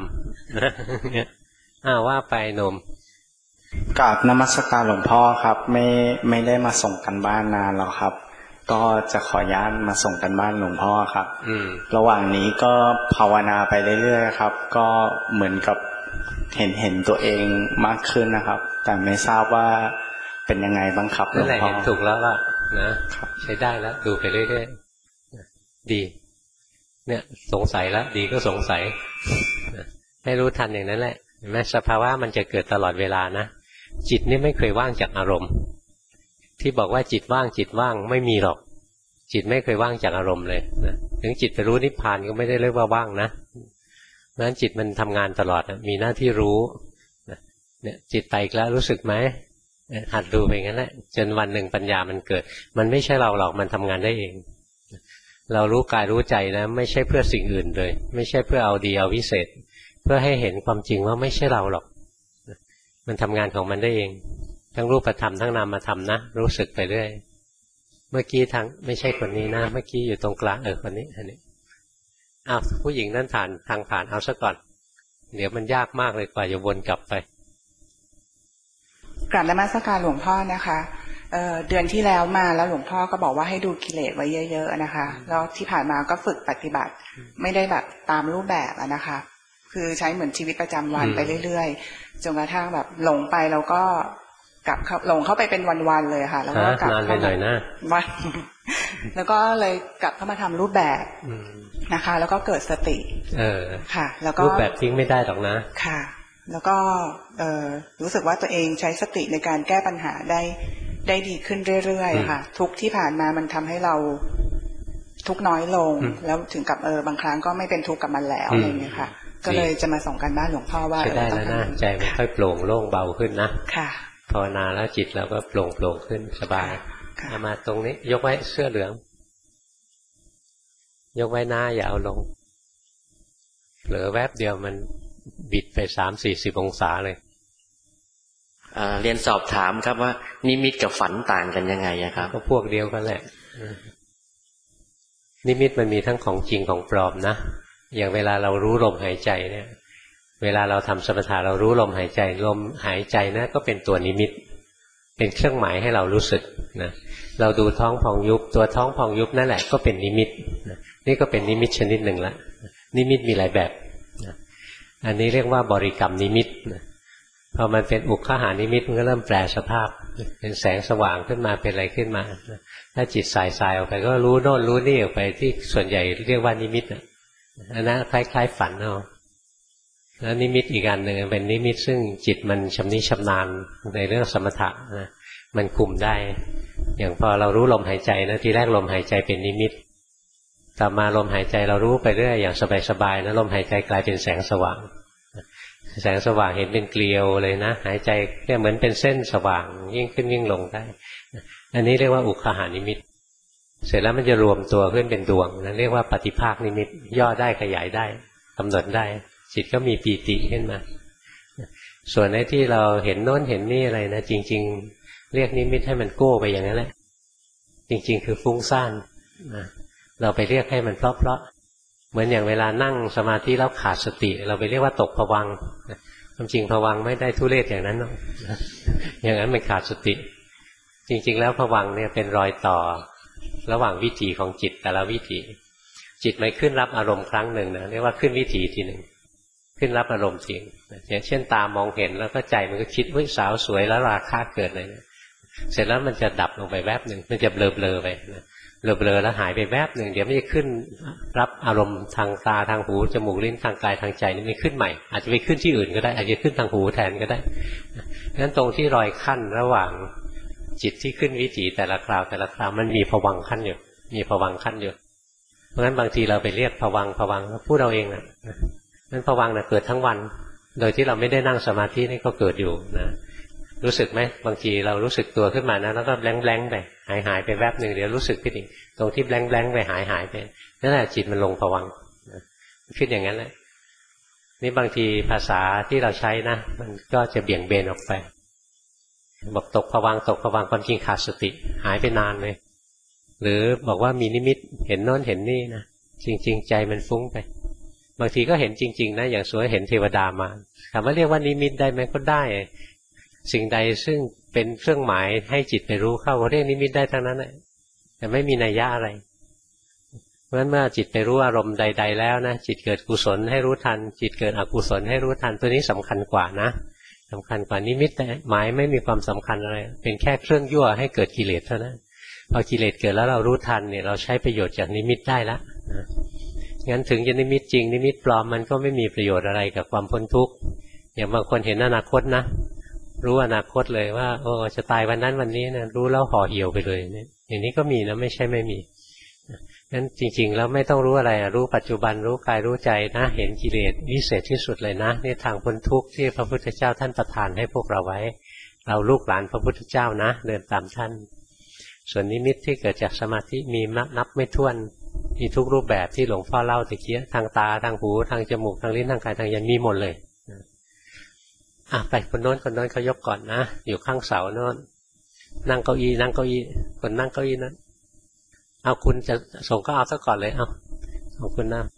ว่าไปหนุ่มกราบนมัสการหลวงพ่อครับไม่ได้มาส่งกันบ้านนานแล้วครับก็จะขออนุญาตมาส่งกันบ้านหลวงพ่อครับระหว่างนี้ก็ภาวนาไปเรื่อยๆครับก็เหมือนกับเห็นตัวเองมากขึ้นนะครับแต่ไม่ทราบว่าเป็นยังไงบ้างครับหลวงพ่อเห็นถูกแล้วล่ะนะใช้ได้แล้วดูไปเรื่อยๆดีเนี่ยสงสัยแล้วดีก็สงสัยให้รู้ทันอย่างนั้นแหละเห็นไหมสภาวะมันจะเกิดตลอดเวลานะจิตนี่ไม่เคยว่างจากอารมณ์ที่บอกว่าจิตว่างไม่มีหรอกจิตไม่เคยว่างจากอารมณ์เลยนะถึงจิตไปรู้นิพพานก็ไม่ได้เรียกว่าว่างนะนั้นจิตมันทำงานตลอดมีหน้าที่รู้เนี่ยจิตไปอีกแล้วรู้สึกไหมหัดดูไปงั้นแหละจนวันหนึ่งปัญญามันเกิดมันไม่ใช่เราหรอกมันทำงานได้เองเรารู้กายรู้ใจนะไม่ใช่เพื่อสิ่งอื่นเลยไม่ใช่เพื่อเอาดีเอาวิเศษเพื่อให้เห็นความจริงว่าไม่ใช่เราหรอกมันทำงานของมันได้เองทั้งรูปธรรมทั้งนามธรรมนะรู้สึกไปเรื่อยเมื่อกี้ทั้งไม่ใช่คนนี้นะเมื่อกี้อยู่ตรงกลางคนนี้อันนี้ผู้หญิงนั่นผ่านทางผ่านเอาซะก่อนเดี๋ยวมันยากมากเลยกว่าจะวนกลับไปกราบนมัสการหลวงพ่อนะคะเดือนที่แล้วมาแล้วหลวงพ่อก็บอกว่าให้ดูกิเลสไว้เยอะๆนะคะแล้วที่ผ่านมาก็ฝึกปฏิบัติไม่ได้แบบตามรูปแบบนะคะคือใช้เหมือนชีวิตประจำวันไปเรื่อยๆจนกระทั่งแบบหลงไปแล้วก็กลับหลงเข้าไปเป็นวันๆเลยค่ะแล้วก็กลับเข้ามาวันแล้วก็เลยกลับเข้ามาทำรูปแบบนะคะแล้วก็เกิดสติค่ะแล้วก็รูปแบบทิ้งไม่ได้หรอกนะค่ะแล้วก็รู้สึกว่าตัวเองใช้สติในการแก้ปัญหาได้ดีขึ้นเรื่อยๆค่ะทุกที่ผ่านมามันทำให้เราทุกน้อยลงแล้วถึงกับบางครั้งก็ไม่เป็นทุกข์กับมันแล้วอะไรอย่างเงี้ยค่ะก็เลยจะมาส่งกันบ้านหลวงพ่อว่าได้แล้วนะใจมันค่อยโปร่งโล่งเบาขึ้นนะค่ะภาวนาแล้วจิตเราก็โปร่งขึ้นสบายเอามาตรงนี้ยกไว้เสื้อเหลืองยกไว้หน้าอย่าเอาลงเหลือแวบเดียวมันบิดไป30-40 องศาเลยเรียนสอบถามครับว่านิมิตกับฝันต่างกันยังไงครับก็พวกเดียวกันแหละนิมิตมันมีทั้งของจริงของปลอมนะอย่างเวลาเรารู้ลมหายใจเนี่ยเวลาเราทำสมถะเรารู้ลมหายใจลมหายใจนะก็เป็นตัวนิมิตเป็นเครื่องหมายให้เรารู้สึกนะเราดูท้องพองยุบตัวท้องพองยุบนั่นแหละก็เป็นนิมิตนะนี่ก็เป็นนิมิตชนิดหนึ่งละนิมิตมีหลายแบบนะอันนี้เรียกว่าบริกรรมนิมิตนะพอมันเป็นอุกขหานิมิตมันก็เริ่มแปลสภาพเป็นแสงสว่างขึ้นมาเป็นอะไรขึ้นมาถ้าจิตสายออกไปก็รู้โน่นรู้นี่ออกไปที่ส่วนใหญ่เรียกว่านิมิตอันนั้นคล้ายๆฝันเอาแล้วนิมิตอีกอันหนึ่งเป็นนิมิตซึ่งจิตมันชำนิชำนาญในเรื่องสมถะนะมันคุมได้อย่างพอเรารู้ลมหายใจนะทีแรกลมหายใจเป็นนิมิตต่อมาลมหายใจเรารู้ไปเรื่อยอย่างสบายๆนะลมหายใจกลายเป็นแสงสว่างแสงสว่างเห็นเป็นเกลียวเลยนะหายใจแค่เหมือนเป็นเส้นสว่างยิ่งขึ้นยิ่งลงได้อันนี้เรียกว่าอุคหานิมิตเสร็จแล้วมันจะรวมตัวขึ้นเป็นดวงนั่นเรียกว่าปฏิภาคนิมิตย่อได้ขยายได้กำหนดได้จิตก็มีปีติขึ้นมาส่วนในที่เราเห็นโน้นเห็นนี่อะไรนะจริงๆเรียกนิมิตให้มันโก้ไปอย่างนั้นแหละจริงๆคือฟุ้งซ่านเราไปเรียกให้มันเพราะเหมือนอย่างเวลานั่งสมาธิแล้วขาดสติเราไปเรียกว่าตกภวังค์ความจริงภวังค์ไม่ได้ทุเรศอย่างนั้นหรอกอย่างนั้นมันขาดสติจริงๆแล้วภวังค์เนี่ยเป็นรอยต่อระหว่างวิถีของจิตแต่ละวิถีจิตไม่ขึ้นรับอารมณ์ครั้งหนึ่งนะเรียกว่าขึ้นวิถีทีหนึ่งขึ้นรับอารมณ์จริงอย่างเช่นตามองเห็นแล้วก็ใจมันก็คิดว่าสาวสวยแล้วราคะเกิดอะไรเนี่ยเสร็จแล้วมันจะดับลงไปแวบหนึ่งมันจะเบลอๆไปเบลอๆแล้วหายไปแวบหนึ่งเดี๋ยวมันจะขึ้นรับอารมณ์ทางตาทางหูจมูกลิ้นทางกายทางใจนี่มันขึ้นใหม่อาจจะไปขึ้นที่อื่นก็ได้อาจจะขึ้นทางหูแทนก็ได้งั้นตรงที่รอยขั้นระหว่างจิตที่ขึ้นวิถีแต่ละคราวมันมีภวังค์ขั้นอยู่มีภวังค์ขั้นอยู่เพราะฉะนั้นบางทีเราไปเรียกภวังค์พูดเราเองนะนั้นภวังค์เกิดทั้งวันโดยที่เราไม่ได้นั่งสมาธินี่ก็เกิดอยู่นะรู้สึกไหมบางทีเรารู้สึกตัวขึ้นมานะแล้วก็แบงๆไปหายไปแวบหนึ่งเดี๋ยวรู้สึกขึ้นอีกตรงที่แบงๆไปหายไปนั่นแหละจิตมันลงภวังค์ขึ้นอย่างนั้นแหละนี่บางทีภาษาที่เราใช้นะมันก็จะเบี่ยงเบนออกไปบอกตกภวังค์ความจริงขาดสติหายไปนานเลยหรือบอกว่ามีนิมิตเห็นโน้นเห็นนี่นะจริงๆใจมันฟุ้งไปบางทีก็เห็นจริงๆนะอย่างสวยเห็นเทวดามาถามว่าเรียกว่านิมิตได้ไหมก็ได้สิ่งใดซึ่งเป็นเครื่องหมายให้จิตไปรู้เข้าเรียกนิมิตได้ทั้งนั้นแหละแต่ไม่มีนัยยะอะไรเพราะฉะนั้นเมื่อจิตไปรู้อารมณ์ใดๆแล้วนะจิตเกิดกุศลให้รู้ทันจิตเกิดอกุศลให้รู้ทันตัวนี้สำคัญกว่านะสำคัญกว่านิมิตแต่หมายไม่มีความสำคัญอะไรเป็นแค่เครื่องยั่วให้เกิดกิเลสเท่านั้นพอกิเลสเกิดแล้วเรารู้ทันเนี่ยเราใช้ประโยชน์จากนิมิตได้แล้วงั้นถึงจะนิมิตจริงนิมิตปลอมมันก็ไม่มีประโยชน์อะไรกับความพ้นทุกข์อย่างบางคนเห็นอนาคตนะรู้อนาคตเลยว่าโอ้จะตายวันนั้นวันนี้นะรู้แล้วห่อเหี่ยวไปเลยเนี่ยอย่างนี้ก็มีนะไม่ใช่ไม่มีงั้นจริงๆแล้วไม่ต้องรู้อะไรรู้ปัจจุบันรู้กายรู้ใจนะเห็นกิเลสวิเศษที่สุดเลยนะนี่ทางพ้นทุกข์ที่พระพุทธเจ้าท่านประทานให้พวกเราไว้เราลูกหลานพระพุทธเจ้านะเดินตามท่านส่วนนิมิตที่เกิดจากสมาธิมีนับไม่ถ้วนมีทุกรูปแบบที่หลวงพ่อเล่าตะเกียทางตาทางหูทางจมูกทางลิ้นทางกายทางใจมีหมดเลยไปคนโน้นเขายกก่อนนะอยู่ข้างเสาโน้นนั่งเก้าอี้คนนั่งเก้าอี้นั้นเอาคุณจะส่งก็เอาซะก่อนเลยเอาของคุณนะ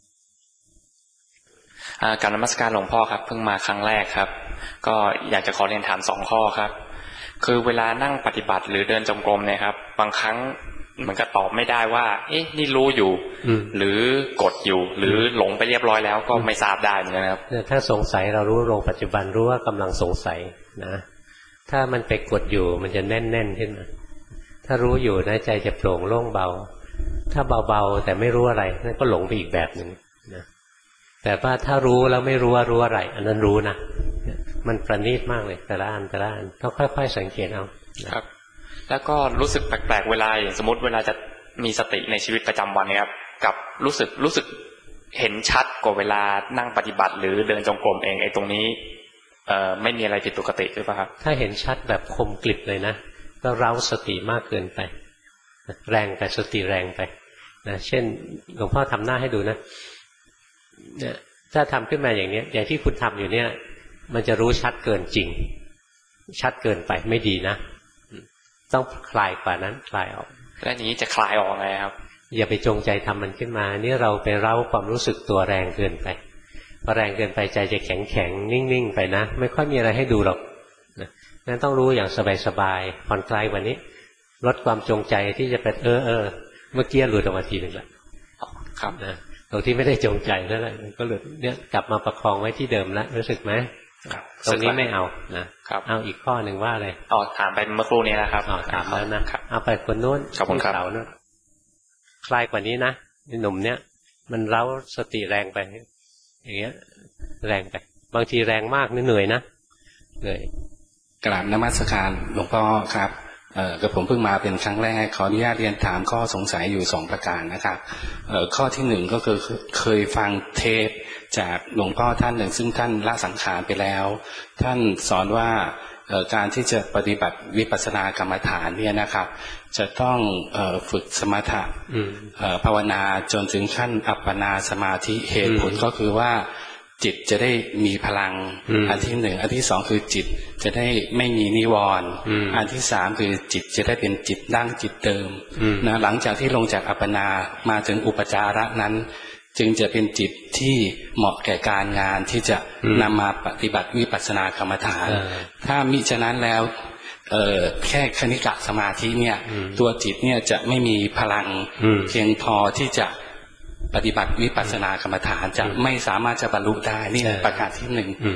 การนมัสการหลวงพ่อครับเพิ่งมาครั้งแรกครับก็อยากจะขอเรียนถาม2 ข้อครับคือเวลานั่งปฏิบัติหรือเดินจงกรมเนี่ยครับบางครั้งเหมือนกับตอบไม่ได้ว่าเอ๊ะนี่รู้อยู่หรือกดอยู่หรือหลงไปเรียบร้อยแล้วก็ไม่ทราบได้เหมือนกันครับถ้าสงสัยเรารู้ลงปัจจุบันรู้ว่ากำลังสงสัยนะถ้ามันไปกดอยู่มันจะแน่นๆขึ้นมาถ้ารู้อยู่นะใจจะโปร่งโล่งเบาถ้าเบาๆแต่ไม่รู้อะไรนั่นก็หลงไปอีกแบบหนึ่งนะแต่ว่าถ้ารู้แล้วไม่รู้ว่ารู้อะไรอันนั้นรู้นะมันประณีตมากเลยแต่ละอันต้องค่อยๆสังเกตเอาครับแล้วก็รู้สึกแปลกๆเวลาอย่างสมมติเวลาจะมีสติในชีวิตประจำวันเนี่ยครับกับรู้สึกเห็นชัดกว่าเวลานั่งปฏิบัติหรือเดินจงกรมเองไอ้ตรงนี้ไม่มีอะไรผิดปกติใช่ป่ะครับถ้าเห็นชัดแบบคมกริบเลยนะก็เร้าสติมากเกินไปแรงไปสติแรงไปนะเช่นหลวงพ่อทำหน้าให้ดูนะเนี่ยถ้าทำขึ้นมาอย่างนี้อย่างที่คุณทำอยู่เนี่ยมันจะรู้ชัดเกินจริงชัดเกินไปไม่ดีนะต้องคลายกว่านั้นคลายออกแล้วนี้จะคลายออกไงครับอย่าไปจงใจทำมันขึ้นมานี่เราไปเร้าความรู้สึกตัวแรงเกินไปพอแรงเกินไปใจจะแข็งนิ่งไปนะไม่ค่อยมีอะไรให้ดูหรอกนั้นต้องรู้อย่างสบายๆผ่อนคลายกว่านี้ลดความจงใจที่จะเป็นเมื่อกี้หลุดออกมาทีหนึ่งแล้วครับนะตรงที่ไม่ได้จงใจนั่นแหละก็หลุดเนี่ยกลับมาประคองไว้ที่เดิมแล้วรู้สึกไหมตรงนี้ไม่เอานะครับเอาอีกข้อหนึ่งว่าอะไรถามไปเมื่อครู่นี้นะครับถามแล้วนะเอาไปคนนู้นขอบคุณครับนู้นคลายกว่านี้นะหนุ่มเนี้ยมันเร้าสติแรงไปอย่างเงี้ยแรงไปบางทีแรงมากเหนื่อยนะเหนื่อยกราบนมัสการหลวงพ่อครับกับผมเพิ่งมาเป็นครั้งแรกขออนุญาตเรียนถามข้อสงสัยอยู่2ประการนะครับข้อที่1ก็คือเคยฟังเทปจากหลวงพ่อท่านหนึ่งซึ่งท่านละสังขารไปแล้วท่านสอนว่าการที่จะปฏิบัติวิปัสสนากรรมฐานเนี่ยนะครับจะต้องฝึกสมถะภาวนาจนถึงขั้นอัปปนาสมาธิเหตุผลก็คือว่าจิตจะได้มีพลังอันที่1อันที่2คือจิตจะได้ไม่มีนิวรณ์อันที่3คือจิตจะได้เป็นจิตดั้งจิตเดิมนะหลังจากที่ลงจากอัปปนามาถึงอุปจาระนั้นจึงจะเป็นจิตที่เหมาะแก่การงานที่จะนำมาปฏิบัติวิปัสสนากรรมฐานถ้ามิฉะนั้นแล้วแค่คณิกะสมาธิเนี่ยตัวจิตเนี่ยจะไม่มีพลังเพียงพอที่จะปฏิบัติวิปัสสนากรรมฐานจะไม่สามารถจะบรรลุได้นี่ประการที่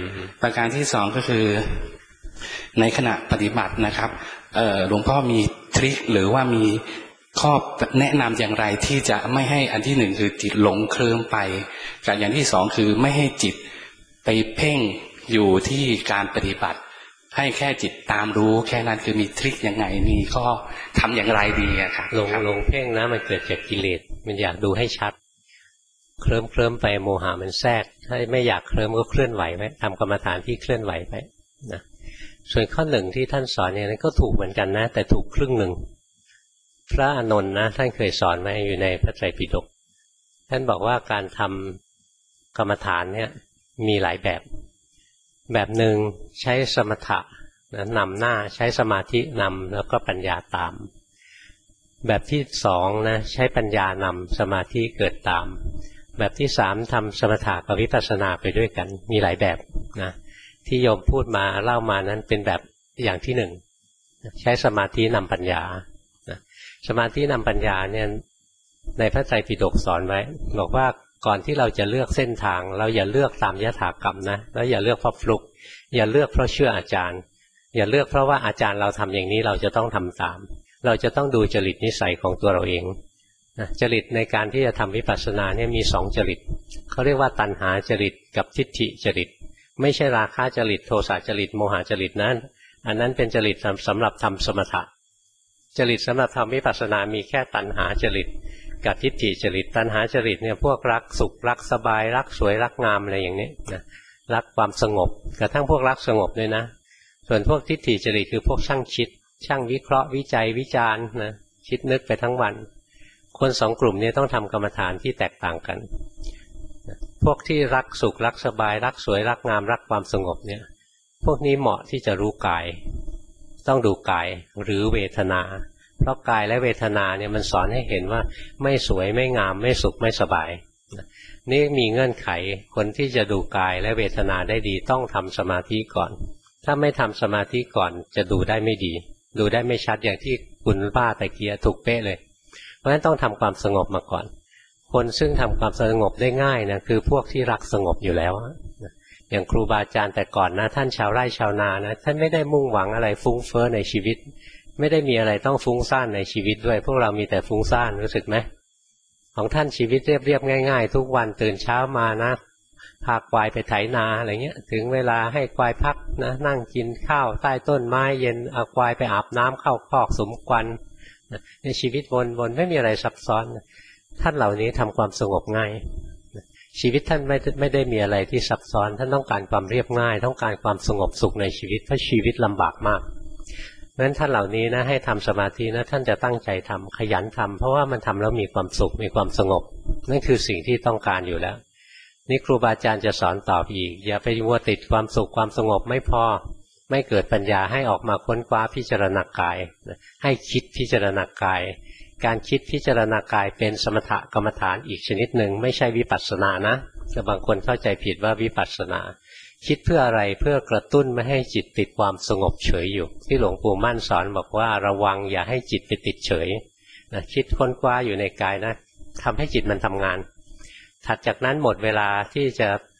1ประการที่2ก็คือในขณะปฏิบัตินะครับหลวงพ่อมีทริคหรือว่ามีข้อแนะนำอย่างไรที่จะไม่ให้อันที่1คือจิตหลงเคลิ้มไปกับอย่างที่2คือไม่ให้จิตไปเพ่งอยู่ที่การปฏิบัติให้แค่จิตตามรู้แค่นั้นคือมีทริคยังไงมีข้อทำอย่างไรดีอะครับหลงเพ่งนะมันเกิดจากกิเลสมันอยากดูให้ชัดเคลิ้มไปโมหะมันแทรกถ้าไม่อยากเคลิ้มก็เคลื่อนไหวไว้ทำกรรมฐานที่เคลื่อนไหวไปนะส่วนข้อ1ที่ท่านสอนอย่างนั้นก็ถูกเหมือนกันนะแต่ถูกครึ่งหนึ่งพระอานนท์นะท่านเคยสอนไว้อยู่ในพระไตรปิฎกท่านบอกว่าการทำกรรมฐานเนี่ยมีหลายแบบหนึ่งใช้สมถะนำหน้าใช้สมาธินำแล้วก็ปัญญาตามแบบที่2นะใช้ปัญญานำสมาธิเกิดตามแบบที่3ทำสมถะกับวิปัสสนาไปด้วยกันมีหลายแบบนะที่โยมพูดมาเล่ามานั้นเป็นแบบอย่างที่1ใช้สมาธินำปัญญาสมาธินำปัญญาเนี่ยในพระไตรปิฎกสอนไว้บอกว่าก่อนที่เราจะเลือกเส้นทางเราอย่าเลือกตามยถากรรมนะแล้วอย่าเลือกเพราะฟลุกอย่าเลือกเพราะเชื่ออาจารย์อย่าเลือกเพราะว่าอาจารย์เราทำอย่างนี้เราจะต้องทำตามเราจะต้องดูจริตนิสัยของตัวเราเองจริตในการที่จะทำวิปัสสนาเนี่ยมี2จริตเขาเรียกว่าตัณหาจริตกับทิฏฐิจริตไม่ใช่ราคะจริตโทสะจริตโมหจริตนั้นอันนั้นเป็นจริตสำหรับทำสมถะจริตสำหรับทำวิปัสสนามีแค่ตัณหาจริตกับทิฏฐิจริตตัณหาจริตเนี่ยพวกรักสุขรักสบายรักสวยรักงามอะไรอย่างนี้นะรักความสงบกระทั่งพวกรักสงบด้วยนะส่วนพวกทิฏฐิจริตคือพวกช่างคิดช่างวิเคราะห์วิจัยวิจารณ์นะคิดนึกไปทั้งวันคน2กลุ่มนี้ต้องทำกรรมฐานที่แตกต่างกันพวกที่รักสุขรักสบายรักสวยรักงามรักความสงบเนี่ยพวกนี้เหมาะที่จะรู้กายต้องดูกายหรือเวทนาเพราะกายและเวทนาเนี่ยมันสอนให้เห็นว่าไม่สวยไม่งามไม่สุขไม่สบายนี่มีเงื่อนไขคนที่จะดูกายและเวทนาได้ดีต้องทำสมาธิก่อนถ้าไม่ทำสมาธิก่อนจะดูได้ไม่ดีดูได้ไม่ชัดอย่างที่คุณว่าตะเกียถูกเป๊ะเลยเพราะฉะนั้นต้องทำความสงบมาก่อนคนซึ่งทำความสงบได้ง่ายนะคือพวกที่รักสงบอยู่แล้วอย่างครูบาอาจารย์แต่ก่อนนะท่านชาวไร่ชาวนานะท่านไม่ได้มุ่งหวังอะไรฟุ้งเฟ้อในชีวิตไม่ได้มีอะไรต้องฟุ้งซ่านในชีวิตด้วยพวกเรามีแต่ฟุ้งซ่านรู้สึกไหมของท่านชีวิตเรียบๆง่ายๆทุกวันตื่นเช้ามานะพาควายไปไถนาอะไรเงี้ยถึงเวลาให้ควายพักนะนั่งกินข้าวใต้ต้นไม้เย็นเอาควายไปอาบน้ำเข้าคอกสมควันในชีวิตวนๆไม่มีอะไรซับซ้อนท่านเหล่านี้ทำความสงบง่ายชีวิตท่านไม่ได้มีอะไรที่ซับซ้อนท่านต้องการความเรียบง่ายต้องการความสงบสุขในชีวิตเพราะชีวิตลำบากมากเพราะฉะนั้นท่านเหล่านี้นะให้ทำสมาธินะท่านจะตั้งใจทำขยันทำเพราะว่ามันทำแล้วมีความสุขมีความสงบนั่นคือสิ่งที่ต้องการอยู่แล้วนี่ครูบาอาจารย์จะสอนต่ออีกอย่าไปมัวติดความสุขความสงบไม่พอไม่เกิดปัญญาให้ออกมาค้นคว้าพิจารณากายให้คิดพิจารณากายการคิดพิจารณากายเป็นสมถกรรมฐานอีกชนิดหนึ่งไม่ใช่วิปัสสนานะแต่บางคนเข้าใจผิดว่าวิปัสสนาคิดเพื่ออะไรเพื่อกระตุ้นไม่ให้จิตติดความสงบเฉยอยู่ที่หลวงปู่มั่นสอนบอกว่าระวังอย่าให้จิตไปติดเฉยนะคิดค้นคว้าอยู่ในกายนะทำให้จิตมันทำงานถัดจากนั้นหมดเวลาที่จะ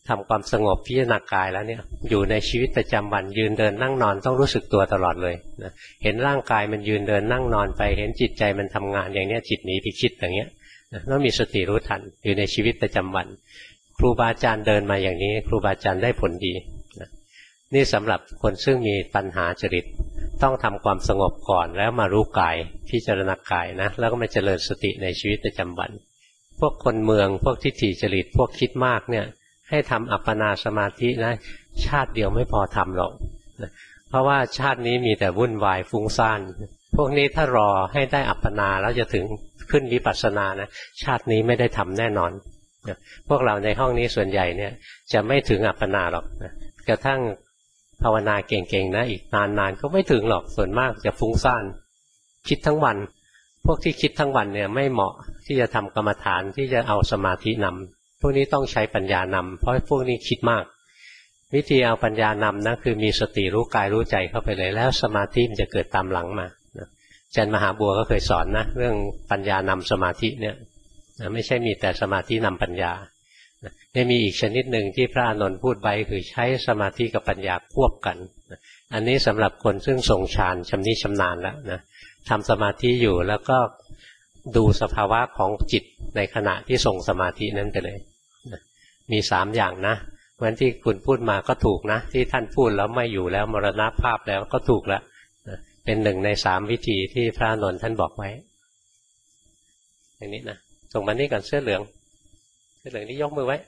ทำความสงบพิจารณากายแล้วเนี่ยอยู่ในชีวิตประจำวันยืนเดินนั่งนอนต้องรู้สึกตัวตลอดเลยนะเห็นร่างกายมันยืนเดินนั่งนอนไปเห็นจิตใจมันทำงานอย่างเนี้ยจิตหนีไปคิดอย่างเงี้ยต้องมีสติรู้ทันอยู่ในชีวิตประจำวันครูบาอาจารย์เดินมาอย่างนี้ครูบาอาจารย์ได้ผลดีนะนี่สำหรับคนซึ่งมีปัญหาจริตต้องทำความสงบก่อนแล้วมารู้กายพิจารณากายนะแล้วก็มาเจริญสติในชีวิตประจำวันพวกคนเมืองพวกทิฏฐิจริตพวกคิดมากเนี่ยให้ทำอัปปนาสมาธินะชาติเดียวไม่พอทำหรอกนะเพราะว่าชาตินี้มีแต่วุ่นวายฟุ้งซ่านพวกนี้ถ้ารอให้ได้อัปปนาแล้วจะถึงขึ้นวิปัสสนานะชาตินี้ไม่ได้ทำแน่นอนนะพวกเราในห้องนี้ส่วนใหญ่เนี่ยจะไม่ถึงอัปปนาหรอกนะกระทั่งภาวนาเก่งๆนะอีกนานๆก็ไม่ถึงหรอกส่วนมากจะฟุ้งซ่านคิดทั้งวันพวกที่คิดทั้งวันเนี่ยไม่เหมาะที่จะทำกรรมฐานที่จะเอาสมาธินำพวกนี้ต้องใช้ปัญญานำเพราะพวกนี้คิดมากวิธีเอาปัญญานำนะคือมีสติรู้กายรู้ใจเข้าไปเลยแล้วสมาธิมันจะเกิดตามหลังมาอาจารย์มหาบัวก็เคยสอนนะเรื่องปัญญานำสมาธิเนี่ยไม่ใช่มีแต่สมาธินำปัญญาได้มีอีกชนิดหนึ่งที่พระอานนท์พูดไว้คือใช้สมาธิกับปัญญาควบกันอันนี้สำหรับคนซึ่งทรงฌานชำนิชำนาญแล้วนะทำสมาธิอยู่แล้วก็ดูสภาวะของจิตในขณะที่ทรงสมาธินั้นไปเลยมี3อย่างนะวันที่คุณพูดมาก็ถูกนะที่ท่านพูดแล้วไม่อยู่แล้วมรณภาพแล้วก็ถูกแล้วเป็น1ใน3วิธีที่พระอานนท์ท่านบอกไว้อย่างนี้นะส่งมานี่ก่อนเสื้อเหลืองนี่ยกมือไว้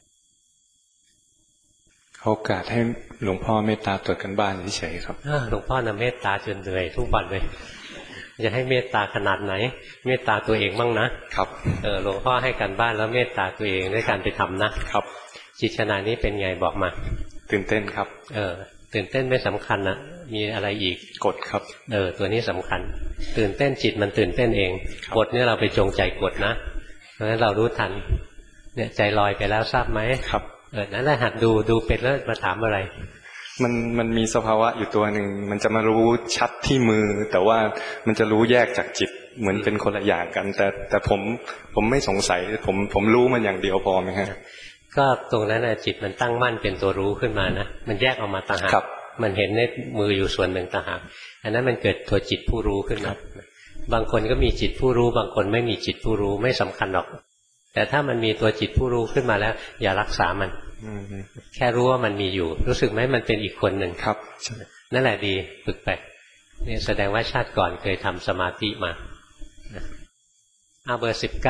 โอกาสให้หลวงพ่อเมตตาตรวจกันบ้านเฉยๆครับหลวงพ่อน่ะเมตตาจนเหนื่อยทุกวันเลยจะให้เมตตาขนาดไหนเมตตาตัวเองบ้างนะครับหลวงพ่อให้กันบ้านแล้วเมตตาตัวเองด้วยการไปทำนะครับจิตขณะนี้เป็นไงบอกมาตื่นเต้นครับตื่นเต้นไม่สำคัญนะมีอะไรอีกกดครับตัวนี้สำคัญตื่นเต้นจิตมันตื่นเต้นเองกดเนี่ยเราไปจงใจกดนะเพราะฉะนั้นเรารู้ทันเนี่ยใจลอยไปแล้วทราบไหมครับนั่นแหละหัดดูเป็นแล้วมาถามอะไรมันมีสภาวะอยู่ตัวหนึ่งมันจะมารู้ชัดที่มือแต่ว่ามันจะรู้แยกจากจิตเหมือนเป็นคนละอย่างกันแต่ผมไม่สงสัยผมรู้มันอย่างเดียวพอไหมฮะก็ตรงนั้นจิตมันตั้งมั่นเป็นตัวรู้ขึ้นมานะมันแยกออกมาต่างหากมันเห็นในมืออยู่ส่วนหนึ่งต่างหากอันนั้นมันเกิดตัวจิตผู้รู้ขึ้นมาบางคนก็มีจิตผู้รู้บางคนไม่มีจิตผู้รู้ไม่สำคัญหรอกแต่ถ้ามันมีตัวจิตผู้รู้ขึ้นมาแล้วอย่ารักษามันแค่รู้ว่ามันมีอยู่รู้สึกไหมมันเป็นอีกคนหนึ่งครับนั่นแหละดีฝึกไปนี่แสดงว่าชาติก่อนเคยทำสมาธิมาเบอร์19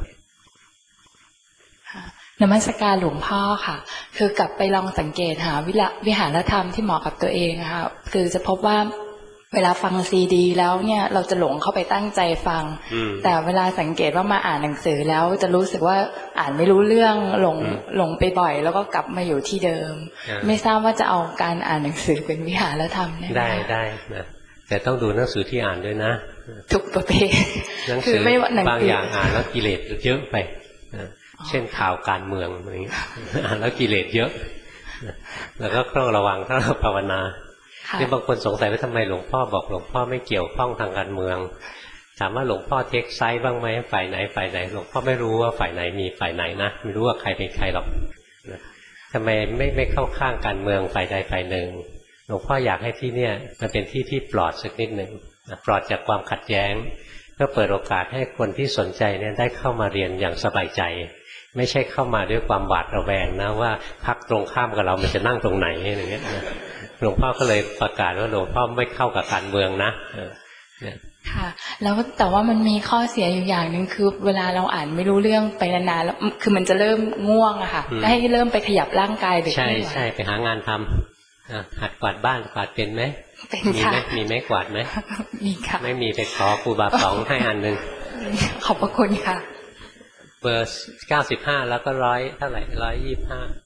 นมัสการหลวงพ่อค่ะคือกลับไปลองสังเกตหาวิหารธรรมที่เหมาะกับตัวเองค่ะคือจะพบว่าเวลาฟังซีดีแล้วเนี่ยเราจะหลงเข้าไปตั้งใจฟังแต่เวลาสังเกตว่ามาอ่านหนังสือแล้วจะรู้สึกว่าอ่านไม่รู้เรื่องหลงไปบ่อยแล้วก็กลับมาอยู่ที่เดิมไม่ทราบว่าจะเอาการอ่านหนังสือเป็นวิหารธรรมได้นะแต่ต้องดูหนังสือที่อ่านด้วยนะทุกประเภทหนังสือบางอย่างอ่านแล้วกิเลสเยอะไปเช่นข่าวการเมืองอะไรอย่างนี้อ่านแล้วกิเลสเยอะแล้วก็ต้องระวังถ้าเราภาวนาที่บางคนสงสัยว่าทำไมหลวงพ่อบอกหลวงพ่อไม่เกี่ยวข้องทางการเมืองถามว่าหลวงพ่อเทคไซส์บ้างไหมฝ่ายไหนหลวงพ่อไม่รู้ว่าฝ่ายไหนมีฝ่ายไหนนะไม่รู้ว่าใครเป็นใครหรอกทำไมไม่เข้าข้างการเมืองฝ่ายใดฝ่ายหนึ่งหลวงพ่ออยากให้ที่เนี่ยมันเป็นที่ที่ปลอดสักนิดหนึ่งปลอดจากความขัดแย้งเพื่อเปิดโอกาสให้คนที่สนใจเนี่ยได้เข้ามาเรียนอย่างสบายใจไม่ใช่เข้ามาด้วยความหวาดระแวงนะว่าพรรคตรงข้ามกับเรามันจะนั่งตรงไหนอย่างเงี้ยหลวงพ่อก็เลยประกาศว่าหลวงพ่อไม่เข้ากับการเมืองนะค่ะแล้วแต่ว่ามันมีข้อเสียอยู่อย่างหนึ่งคือเวลาเราอ่านไม่รู้เรื่องไปนานๆแล้วคือมันจะเริ่มง่วงอะค่ะให้เริ่มไปขยับร่างกายใช่ไปหางานทำหัดกวาดบ้านกวาดเป็นไหมเป็นค่ะมีไม้กวาดไหมมีค่ะไม่มีไปขอครูบาป๋องให้อันนึงขอบพระคุณค่ะเบอร์95แล้วก็100เท่าไหร่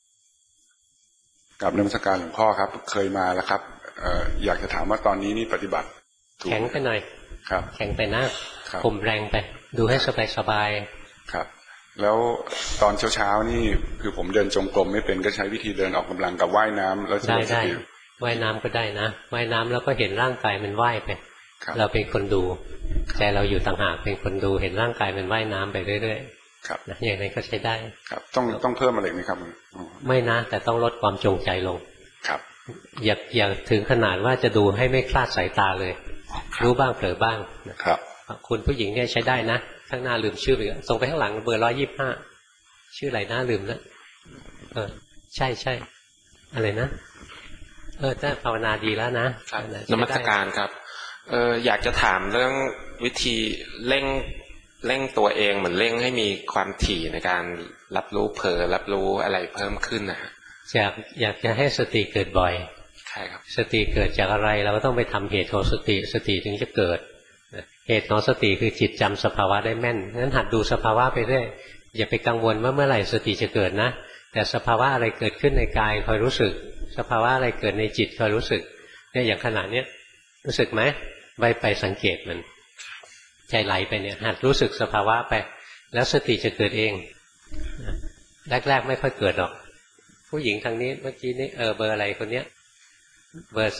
125 กับนมัสการหลวงพ่อครับเคยมาแล้วครับอยากจะถามว่าตอนนี้นี่ปฏิบัติแข็งไปหน่อยครับแข็งไปนะข่มแรงไปดูให้สบายครับแล้วตอนเช้านี่คือผมเดินจงกรมไม่เป็นก็ใช้วิธีเดินออกกำลังกับว่ายน้ำแล้วได้ว่ายน้ำก็ได้นะว่ายน้ำแล้วก็เห็นร่างกายมันว่ายไปเราเป็นคนดูใจเราอยู่ต่างหากเป็นคนดูเห็นร่างกายมันว่ายน้ำไปเรื่อยครับอย่างนั้นก็ใช้ได้ครับต้องเพิ่มอะไรไหมครับไม่นะแต่ต้องลดความจงใจลงครับอย่าถึงขนาดว่าจะดูให้ไม่คลาดสายตาเลยรู้บ้างเผลอบ้างครับคุณผู้หญิงเนี่ยใช้ได้นะข้างหน้าลืมชื่อไปส่งไปข้างหลังเบอร์125ชื่ออะไรนะลืมแล้วใช่อะไรนะถ้าภาวนาดีแล้วนะนมัสการครับอยากจะถามเรื่องวิธีเร่งตัวเองเหมือนเร่งให้มีความถี่ในการรับรู้เผลอรับรู้อะไรเพิ่มขึ้นนะอยากจะให้สติเกิดบ่อยใช่ครับสติเกิดจากอะไรเราก็ต้องไปทำเหตุของสติถึงจะเกิดเหตุของสติคือจิตจำสภาวะได้แม่นงั้นหัดดูสภาวะไปเรื่อยอย่าไปกังวลว่าเมื่อไหร่สติจะเกิดนะแต่สภาวะอะไรเกิดขึ้นในกายคอยรู้สึกสภาวะอะไรเกิดในจิตคอยรู้สึกเนี่ยอย่างขณะเนี้ยรู้สึกไหมไปสังเกตมันใจไหลไปเนี่ยหัดรู้สึกสภาวะไปแล้วสติจะเกิดเองแรกๆไม่ค่อยเกิดหรอกผู้หญิงทางนี้เมื่อกี้นี้เบอร์อะไรคนเนี้ยเบอร์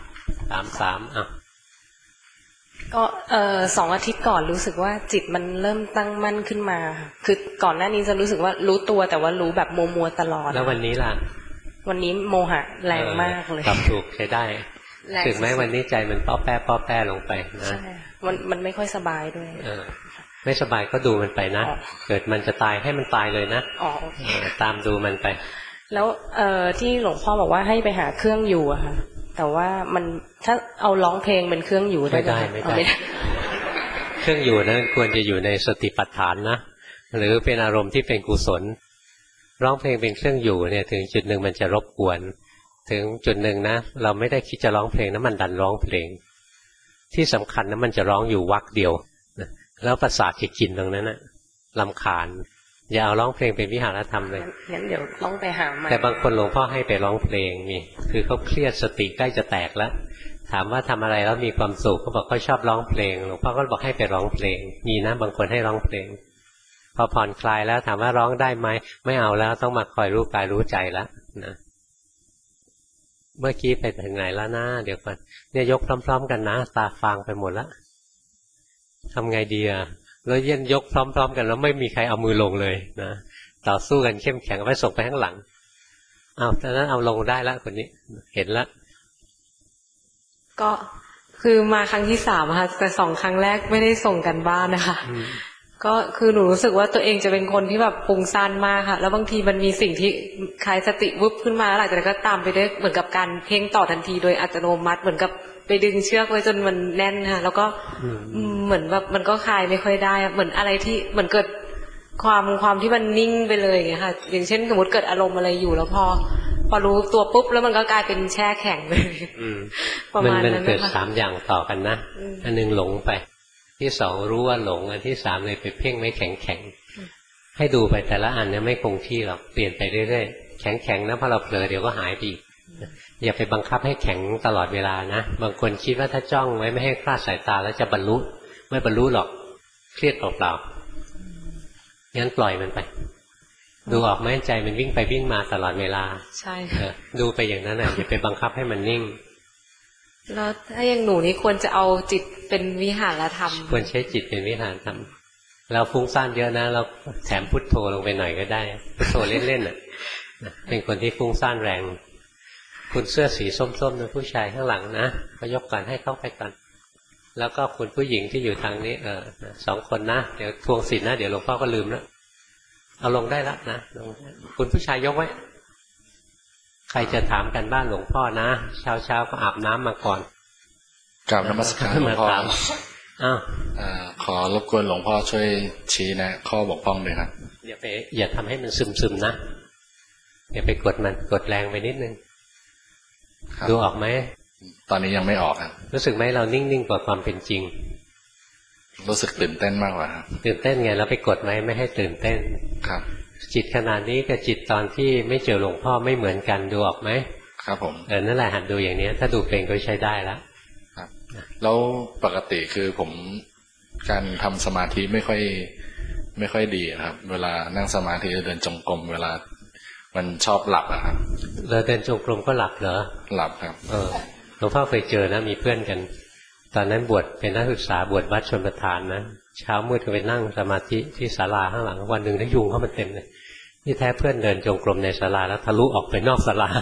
333 ก็2 อาทิตย์ก่อนรู้สึกว่าจิตมันเริ่มตั้งมั่นขึ้นมาคือก่อนหน้านี้จะรู้สึกว่ารู้ตัวแต่ว่ารู้แบบมัวตลอดแล้ววันนี้ล่ะวันนี้โมหะแรงมากเลยครับถูกใช้ได้ถึงแม้วันนี้ใจมันป้อแป้ลงไปนะใช่มันไม่ค่อยสบายด้วยไม่สบายก็ดูมันไปนะเกิดมันจะตายให้มันตายเลยนะตามดูมันไปแล้วที่หลวงพ่อบอกว่าให้ไปหาเครื่องอยู่อะค่ะแต่ว่ามันถ้าเอาร้องเพลงเป็นเครื่องอยู่ได้ไม่ได้เครื่องอยู่นั้นควรจะอยู่ในสติปัฏฐานนะหรือเป็นอารมณ์ที่เป็นกุศลร้องเพลงเป็นเครื่องอยู่เนี่ยถึงจุดหนึ่งมันจะรบกวนถึงจุดหนึ่งนะเราไม่ได้คิดจะร้องเพลงนะมันดันร้องเพลงที่สำคัญนะมันจะร้องอยู่วรรคเดียวแล้วประสาทจะกินตรงนั้นนะรำคาญอย่าเอาร้องเพลงเป็นวิหารธรรมเลยงั้นเดี๋ยวต้องไปหามาแต่บางคนหลวงพ่อให้ไปร้องเพลงนี่คือเขาเครียดสติใกล้จะแตกแล้วถามว่าทำอะไรแล้วมีความสุขเขาบอกเขาชอบร้องเพลงหลวงพ่อก็บอกให้ไปร้องเพลงมีนะบางคนให้ร้องเพลงพอผ่อนคลายแล้วถามว่าร้องได้ไหมไม่เอาแล้วต้องมาคอยรู้กายรู้ใจแล้วนะเมื่อกี้ไปถึงไหนแล้วนะเดี๋ยวก่อนเนี่ยยกพร้อมๆกันนะตาฟางไปหมดแล้วทำไงดีอะแล้วเย็นยกพร้อมๆกันแล้วไม่มีใครเอามือลงเลยนะต่อสู้กันเข้มแข็งไปส่งไปข้างหลังตอนนั้นเอาลงได้แล้วคนนี้เห็นแล้วก็คือมาครั้งที่3ค่ะแต่2 ครั้งแรกไม่ได้ส่งกันบ้านนะคะก็คือหนูรู้สึกว่าตัวเองจะเป็นคนที่แบบฟุ้งซ่านมากค่ะแล้วบางทีมันมีสิ่งที่คลายสติวุบขึ้นมาแล้วหลังจากนั้นก็ตามไปด้วยเหมือนกับการเพ่งต่อทันทีโดยอัตโนมัติเหมือนกับไปดึงเชือกไว้จนมันแน่นค่ะแล้วก็เหมือนแบบมันก็คลายไม่ค่อยได้เหมือนอะไรที่เหมือนเกิดความที่มันนิ่งไปเลยอย่างเงี้ยค่ะอย่างเช่นสมมติเกิดอารมณ์อะไรอยู่แล้วพอรู้ตัวปุ๊บแล้วมันก็กลายเป็นแช่แข็งเลยประมาณนั้นมันเกิด3 อย่างต่อกันนะอันนึงหลงไปที่2รู้ว่าหลงอันที่3เลยไปเพ่งไม่แข็งให้ดูไปแต่ละอันเนี่ยไม่คงที่หรอกเปลี่ยนไปเรื่อยๆแข็งนะพอเราเผลอเดี๋ยวก็หายไปอีกอย่าไปบังคับให้แข็งตลอดเวลานะบางคนคิดว่าถ้าจ้องไว้ไม่ให้คลาดสายตาแล้วจะบรรลุไม่บรรลุหรอกเครียดเปล่าๆงั้นปล่อยมันไปดูออกไหมใจมันวิ่งไปวิ่งมาตลอดเวลาใช่ดูไปอย่างนั้นอย่าไปบังคับให้มันนิ่งแล้วถ้าอย่างหนูนี่ควรจะเอาจิตเป็นวิหารธรรมควรใช้จิตเป็นวิหารธรรมเราฟุ้งซ่านเยอะนะเราแถมพุทโธลงไปหน่อยก็ได้พุทโธเล่นๆเป็นคนที่ฟุ้งซ่านแรงคุณเสื้อสีส้มๆนะผู้ชายข้างหลังนะก็ยกก่อนให้เข้าไปก่อนแล้วก็คุณผู้หญิงที่อยู่ทางนี้2 คนนะเดี๋ยวทวงสินนะเดี๋ยวหลวงพ่อก็ลืมแล้วเอาลงได้แล้วนะคุณผู้ชายยกไว้ใครจะถามกันบ้านหลวงพ่อนะเช้าก็อาบน้ำมาก่อนกราบนมัสการหลวงพ่อขอรบกวนหลวงพ่อช่วยชี้นะข้อบกพร่องเลยครับอย่าทำให้มันซึมๆนะอย่าไปกดมันกดแรงไปนิดนึงดูออกไหมตอนนี้ยังไม่ออกครับรู้สึกไหมเรานิ่งๆกว่าความเป็นจริงรู้สึกตื่นเต้นมากกว่าครับตื่นเต้นไงเราไปกดไหมไม่ให้ตื่นเต้นครับจิตขนาดนี้กับจิตตอนที่ไม่เจอหลวงพ่อไม่เหมือนกันดูออกไหมครับผมนั่นแหละหัดดูอย่างนี้ถ้าดูเป็นก็ใช้ได้แล้วครับแล้วปกติคือผมการทำสมาธิไม่ค่อยดีครับเวลานั่งสมาธิเดินจงกรมเวลามันชอบหลับอะครับเราเดินจงกรมก็หลับเหรอหลับครับหลวงพ่อเคยเจอนะมีเพื่อนกันตอนนั้นบวชเป็นนักศึกษาบวชวัดชลประทานนะเช้ามืดก็ไปนั่งสมาธิที่ศาลาข้างหลังวันหนึ่งได้ยุงเข้ามาเต็มเลยนี่แท้เพื่อนเดินจงกรมในศาลาแล้วทะลุออกไปนอกศาลา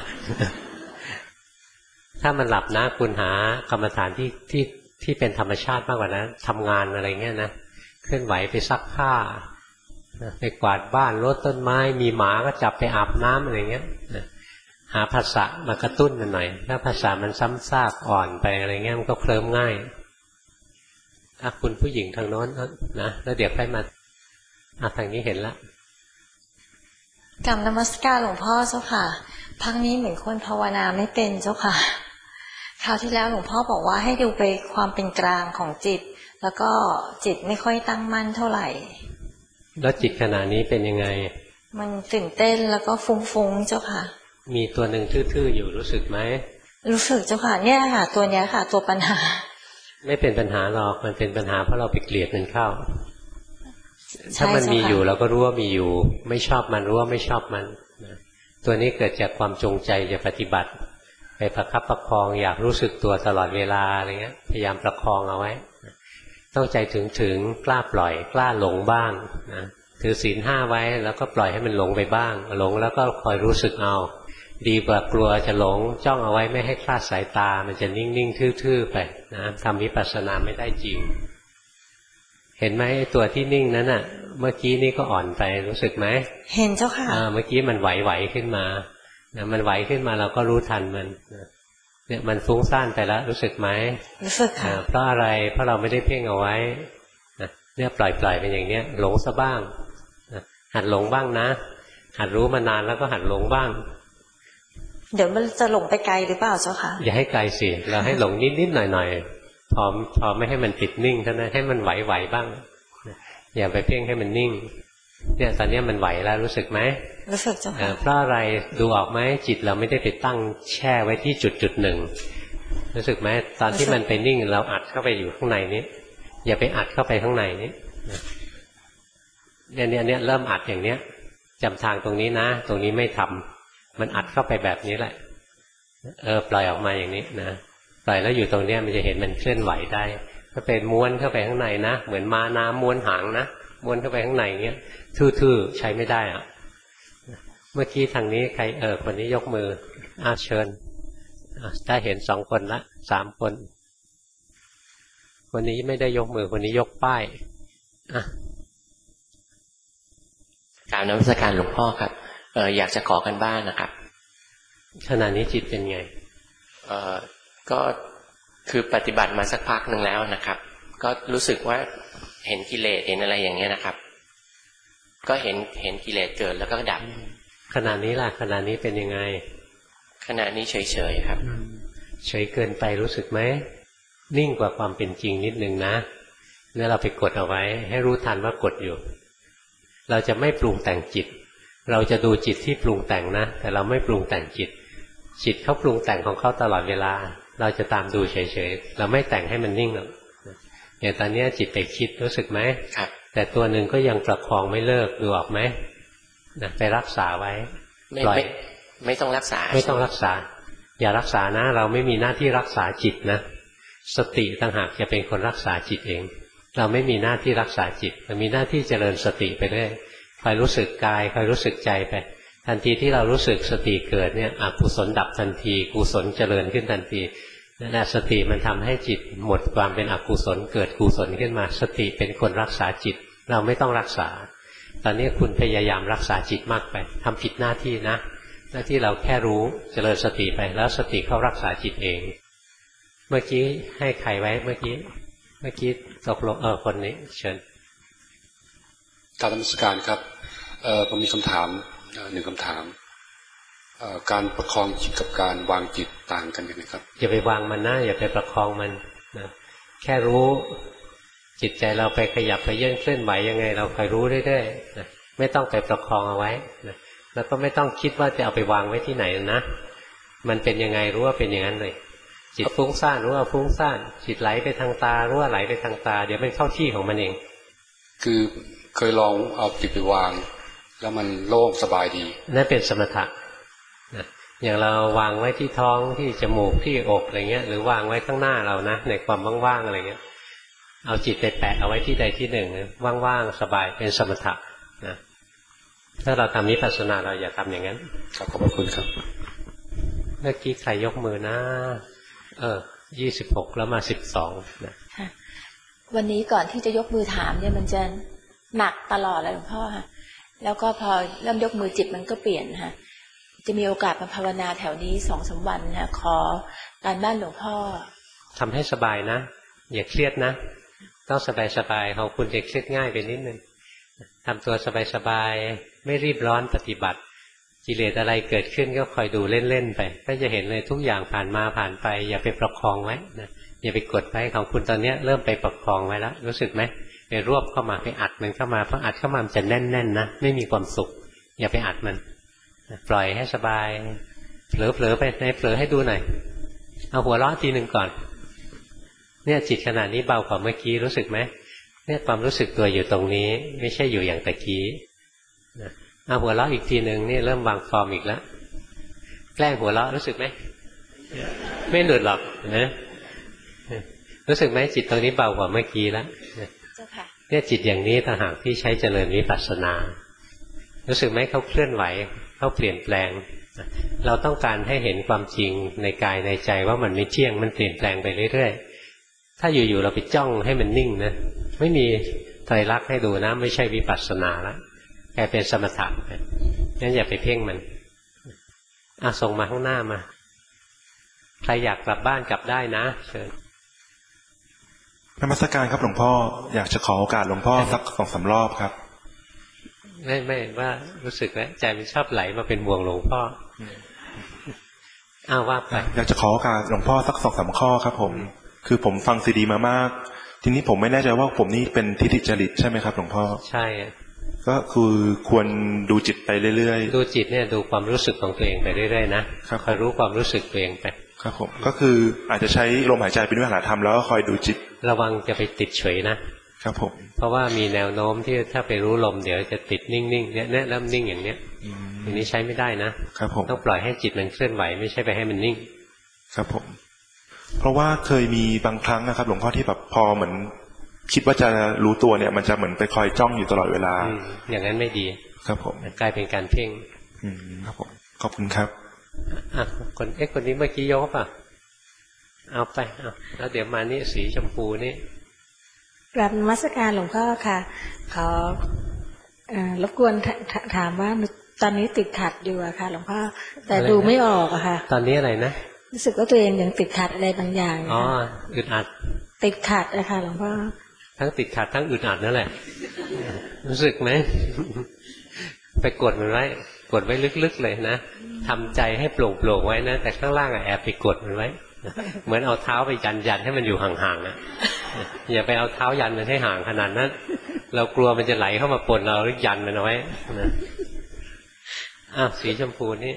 ถ้ามันหลับนะคุณหากรรมฐานที่เป็นธรรมชาติมากกว่านั้นทำงานอะไรเงี้ยนะเคลื่อนไหวไปซักผ้าไปกวาดบ้านรดต้นไม้มีหมาก็จับไปอาบน้ำอะไรเงี้ยหาภาษามากระตุ้นมันหน่อยถ้าภาษามันซ้ำซากอ่อนไปอะไรเงี้ยมันก็เคลิ้มง่ายคุณผู้หญิงทางโน้นนะแล้วเดี๋ยวค่อยมาทางนี้เห็นละกราบนมัสการหลวงพ่อเจ้าค่ะพักนี้เหมือนคนภาวนาไม่เป็นเจ้าค่ะคราวที่แล้วหลวงพ่อบอกว่าให้ดูไปความเป็นกลางของจิตแล้วก็จิตไม่ค่อยตั้งมั่นเท่าไหร่แล้วจิตขณะนี้เป็นยังไงมันตื่นเต้นแล้วก็ฟุ้งๆเจ้าค่ะมีตัวหนึ่งทื่อๆอยู่รู้สึกไหมรู้สึกเจ้าค่ะเนี่ยค่ะตัวเนี้ยค่ะตัวปัญหาไม่เป็นปัญหาหรอกมันเป็นปัญหาเพราะเราไปเกลียดมันเข้าถ้ามันมีอยู่เราก็รู้ว่ามีอยู่ไม่ชอบมันรู้ว่าไม่ชอบมันตัวนี้เกิดจากความจงใจจะปฏิบัติไปประคับประคองอยากรู้สึกตัวตลอดเวลาอะไรเงี้ยพยายามประคองเอาไว้ต้องใจถึงกล้าปล่อยกล้าหลงบ้างนะถือศีล5ไว้แล้วก็ปล่อยให้มันหลงไปบ้างหลงแล้วก็คอยรู้สึกเอาดีกว่ากลัวจะหลงจ้องเอาไว้ไม่ให้คลาดสายตามันจะนิ่งๆทื่อๆไปนะทำวิปัสสนาไม่ได้จริงเห็นไหมตัวที่นิ่งนั้นน่ะเมื่อกี้นี่ก็อ่อนไปรู้สึกไหมเห็นเจ้าค่ะเมื่อกี้มันไหวๆขึ้นมานะมันไหวขึ้นมาเราก็รู้ทันมันเนี่ยมันฟุ้งซ่านไปแล้วรู้สึกไหมรู้สึกค่ะเพราะอะไรเพราะเราไม่ได้เพ่งเอาไว้เนี่ยปล่อยเป็นอย่างเนี้ยหลงซะบ้างหัดหลงบ้างนะหัดรู้มานานแล้วก็หัดหลงบ้างเดี๋ยวมันจะหลงไปไกลหรือเปล่าเจ้าค่ะอย่าให้ไกลสิเราให้หลงนิดๆหน่อยๆพอไม่ให้มันติดนิ่งเท่านั้นให้มันไหวๆบ้างอย่าไปเพ่งให้มันนิ่งเนี่ยตอนนี้มันไหวแล้วรู้สึกไหมรู้สึกเจ้าค่ะเพราะอะไรดูออกไหมจิตเราไม่ได้ไปตั้งแช่ไว้ที่จุดหนึ่งรู้สึกไหมตอนที่มันไปนิ่งเราอัดเข้าไปอยู่ข้างในนี้อย่าไปอัดเข้าไปข้างในนี้เนี่ยเริ่มอัดอย่างเนี้ยจำทางตรงนี้นะตรงนี้ไม่ทำมันอัดเข้าไปแบบนี้แหละปล่อยออกมาอย่างนี้นะปล่อยแล้วอยู่ตรงเนี้ยมันจะเห็นมันเคลื่อนไหวได้ถ้าเป็นม้วนเข้าไปข้างในนะเหมือนม้าน้ำม้วนหางนะม้วนเข้าไปข้างในเงี้ยทื่อๆใช้ไม่ได้อ่ะเมื่อกี้ทางนี้ใครคนนี้ยกมือเชิญได้เห็น2 คนละ3 คนคนนี้ไม่ได้ยกมือคนนี้ยกป้ายกราบนมัสการหลวงพ่อครับอยากจะขอกันบ้านนะครับขณะนี้จิตเป็นไงก็คือปฏิบัติมาสักพักหนึ่งแล้วนะครับก็รู้สึกว่าเห็นกิเลสเห็นอะไรอย่างเงี้ยนะครับก็เห็นกิเลสเกิดแล้วก็ดับขณะนี้ล่ะขณะนี้เป็นยังไงขณะนี้เฉยๆครับเฉยเกินไปรู้สึกไหมนิ่งกว่าความเป็นจริงนิดนึงนะเนี่ยเราไปกดเอาไว้ให้รู้ทันว่ากดอยู่เราจะไม่ปรุงแต่งจิตเราจะดูจิตที่ปรุงแต่งนะแต่เราไม่ปรุงแต่งจิตเขาปรุงแต่งของเขาตลอดเวลาเราจะตามดูเฉยๆเราไม่แต่งให้มันนิ่งหรอกอย่างตอนนี้จิตไปคิดรู้สึกไหมครับแต่ตัวหนึ่งก็ยังประคองไม่เลิกดูออกไหมนะไปรักษาไว้ปล่อยไม่ต้องรักษาไม่ต้องรักษาอย่ารักษานะเราไม่มีหน้าที่รักษาจิตนะสติต่างหากจะเป็นคนรักษาจิตเองเราไม่มีหน้าที่รักษาจิตเรามีหน้าที่เจริญสติไปเรื่อยคอยรู้สึกกายคอยรู้สึกใจไปทันทีที่เรารู้สึกสติเกิดเนี่ยอกุศลดับทันทีกุศลเจริญขึ้นทันทีนั่นแหละสติมันทำให้จิตหมดความเป็นอกุศลเกิดกุศลขึ้นมาสติเป็นคนรักษาจิตเราไม่ต้องรักษาตอนนี้คุณพยายามรักษาจิตมากไปทำผิดหน้าที่นะหน้าที่เราแค่รู้เจริญสติไปแล้วสติเข้ารักษาจิตเองเมื่อกี้ให้ใครไว้เมื่อกี้ตกลงคนนี้เชิญกราบนมัสการครับผมมีคำถาม1 คำถามการประคองจิตกับการวางจิตต่างกันยังไงครับอย่าไปวางมันนะอย่าไปประคองมันนะแค่รู้จิตใจเราไปขยับไปเยื่อนเคลื่อนไหวยังไงเราคอยรู้เรื่อยๆนะไม่ต้องไปประคองเอาไว้นะแล้วก็ไม่ต้องคิดว่าจะเอาไปวางไว้ที่ไหนนะมันเป็นยังไงรู้ว่าเป็นอย่างนั้นเลยจิตฟุ้งซ่านรู้ว่าฟุ้งซ่านจิตไหลไปทางตารู้ว่าไหลไปทางตาเดี๋ยวมันเข้าที่ของมันเองคือเคยลองเอาจิตไปวางแล้วมันโล่งสบายดีนั่นเป็นสมถะนะอย่างเราวางไว้ที่ท้องที่จมูกที่อกอะไรเงี้ยหรือวางไว้ข้างหน้าเรานะในความว่างๆอะไรเงี้ยเอาจิตไปแปะเอาไว้ที่ใดที่หนึ่งว่างๆสบายเป็นสมถะนะถ้าเราทำวิปัสสนาเราอย่าทำอย่างนั้นครับขอบคุณครับเมื่อกี้ใครยกมือนะ26แล้วมา12นะวันนี้ก่อนที่จะยกมือถามเนี่ยมันจะหนักตลอดเลยหลวงพ่อค่ะแล้วก็พอเริ่มยกมือจิตมันก็เปลี่ยนค่ะจะมีโอกาสมาภาวนาแถวนี้2-3 วันค่ะขอการบ้านหลวงพ่อทำให้สบายนะอย่าเครียดนะต้องสบายๆของคุณจะเครียดง่ายไปนิดนึงทำตัวสบายๆไม่รีบร้อนปฏิบัติกิเลสอะไรเกิดขึ้นก็คอยดูเล่นๆไปก็จะเห็นเลยทุกอย่างผ่านมาผ่านไปอย่าไปประคองไว้นะอย่าไปกดไว้ของคุณตอนนี้เริ่มไปประคองไว้แล้วรู้สึกไหมไปรวบเข้ามาไปอัดมันเข้ามาเพราะอัดเข้ามามันจะแน่นๆนะไม่มีความสุขอย่าไปอัดมันปล่อยให้สบายเผลอๆไปในเผลอให้ดูหน่อยเอาหัวเราะทีหนึ่งก่อนเนี่ยจิตขนาดนี้เบากว่าเมื่อกี้รู้สึกไหมเนี่ยความรู้สึกตัวอยู่ตรงนี้ไม่ใช่อยู่อย่างตะกี้เอาหัวเราะอีกทีหนึ่งนี่เริ่มวางฟอร์มอีกแล้วแกล้งหัวเราะรู้สึกไหมไม่หลุดหรอกนะรู้สึกไหมจิตตรงนี้เบากว่าเมื่อกี้แล้วเนี่ยจิตอย่างนี้ต่างหากที่ใช้เจริญวิปัสสนารู้สึกไหมเขาเคลื่อนไหวเขาเปลี่ยนแปลงเราต้องการให้เห็นความจริงในกายในใจว่ามันไม่เที่ยงมันเปลี่ยนแปลงไปเรื่อยๆถ้าอยู่ๆเราไปจ้องให้มันนิ่งนะไม่มีไตรลักษณ์ให้ดูนะไม่ใช่วิปัสสนาแล้วกลายเป็นสมถะงั้นอย่าไปเพ่งมันส่งมาข้างหน้ามาใครอยากกลับบ้านกลับได้นะเชิญนมัสการครับหลวงพ่ออยากจะขอโอกาสหลวงพ่อสัก2-3 รอบครับไม่ว่ารู้สึกแล้วใจมันชอบไหลมาเป็นห่วงหลวงพ่อว่าไปอยากจะขอโอกาสหลวงพ่อสัก2-3 ข้อครับผมคือผมฟังซีดีมามากทีนี้ผมไม่แน่ใจว่าผมนี่เป็นทิฏฐิจริตใช่ไหมครับหลวงพ่อใช่ก็คือควรดูจิตไปเรื่อยๆดูจิตเนี่ยดูความรู้สึกของตัวเองไปเรื่อยๆนะคอยรู้ความรู้สึกตัวเองไปครับผมก็คืออาจจะใช้ลมหายใจเป็นวิหารธรรมแล้วก็คอยดูจิตระวังจะไปติดเฉยนะครับผมเพราะว่ามีแนวโน้มที่ถ้าไปรู้ลมเดี๋ยวจะติดนิ่งๆเนี่ยเริ่มนิ่งอย่างเนี้ยอย่างนี้ใช้ไม่ได้นะครับผมต้องปล่อยให้จิตมันเคลื่อนไหวไม่ใช่ไปให้มันนิ่งครับผมเพราะว่าเคยมีบางครั้งนะครับหลวงพ่อที่แบบพอเหมือนคิดว่าจะรู้ตัวเนี่ยมันจะเหมือนไปคอยจ้องอยู่ตลอดเวลาอย่างนั้นไม่ดีครับผมกลายเป็นการเพ่งครับผมขอบคุณครับคนนี้เมื่อกี้ยกป่ะเอาไปแล้วเดี๋ยวมานี่สีชมพูนี่กราบนมัสการหลวงพ่อค่ะขอรบกวนถามว่าตอนนี้ติดขัดอยู่อะค่ะหลวงพ่อแต่ดูไม่ออกอะค่ะตอนนี้อะไรนะรู้สึกว่าตัวเองยังติดขัดอะไรบางอย่างอึดอัดติดขัดอะค่ะหลวงพ่อทั้งติดขัดทั้งอึดอัดนั่นแหละรู้สึกไหมไปกดมันไว้กดไว้ลึกๆเลยนะทำใจให้โปร่งๆไว้นะแต่ข้างล่างแอบไปกดมันไว้เหมือนเอาเท้าไปยันให้มันอยู่ห่างๆนะอย่าไปเอาเท้ายันมันให้ห่างขนาดนั้นเรากลัวมันจะไหลเข้ามาปนเราหรือยันมันเอาไว้นะสีชมพูนี่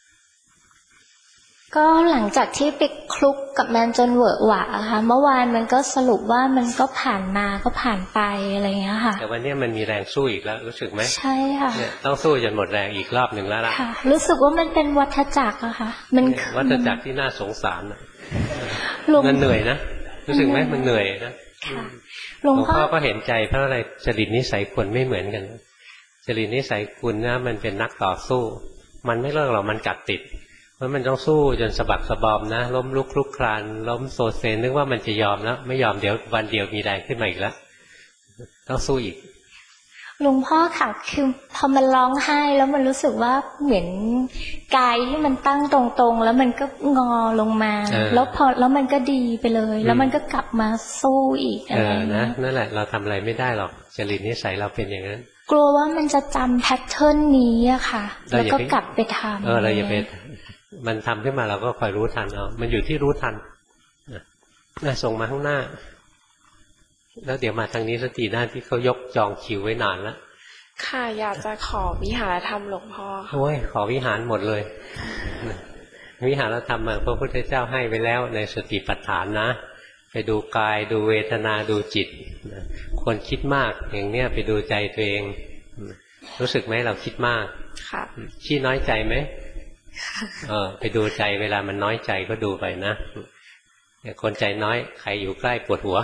ก็หลังจากที่ไปคลุกกับมันจนเวอะหวะค่ะเมื่อวานมันก็สรุปว่ามันก็ผ่านมาก็ผ่านไปอะไรเงี้ยค่ะแต่วันนี้มันมีแรงสู้อีกแล้วรู้สึกไหมใช่ค่ะต้องสู้จนหมดแรงอีกรอบหนึ่งแล้วล่ะรู้สึกว่ามันเป็นวัฏจักรอะค่ะมันวัฏจักรที่น่าสงสารมันเหนื่อยนะรู้สึกไหมมันเหนื่อยนะหลวงพ่อก็เห็นใจเพราะอะไรจริตนิสัยคนไม่เหมือนกันจริตนิสัยคุณนะมันเป็นนักต่อสู้มันไม่เลิกหรอกมันกัดติดเพราะมันต้องสู้จนสะบักสะบอมนะล้มลุกคลุกคลานล้มโซเซนึกว่ามันจะยอมแล้วไม่ยอมเดี๋ยววันเดียวมีแรงขึ้นมาอีกแล้วต้องสู้อีกหลวงพ่อค่ะคือพอมันร้องไห้แล้วมันรู้สึกว่าเหมือนกายที่มันตั้งตรงๆแล้วมันก็งอลงมาแล้วมันก็ดีไปเลยแล้วมันก็กลับมาสู้อีกอะไรนะนั่นแหละเราทำอะไรไม่ได้หรอกจริตนิสัยเราเป็นอย่างนั้นกลัวว่ามันจะจำแพทเทิร์นนี้อะค่ะแล้วก็กลับไปทำเราอย่าไปมันทำขึ้นมาเราก็คอยรู้ทันเอามันอยู่ที่รู้ทันส่งมาข้างหน้าแล้วเดี๋ยวมาทางนี้สักทีหน้าที่เขายกจองคิวไว้นานแล้วค่ะอยากจะขอวิหารธรรมหลวงพ่อโอ้ยขอวิหารหมดเลยวิหารธรรมพระพุทธเจ้าให้ไว้แล้วในสติปัฏฐานนะไปดูกายดูเวทนาดูจิตคนคิดมากอย่างเนี้ยไปดูใจตัวเองรู้สึกไหมเราคิดมากค่ะขี้น้อยใจไหมไปดูใจเวลามันน้อยใจก็ดูไปนะคนใจน้อยใครอยู่ใกล้ปวดหัว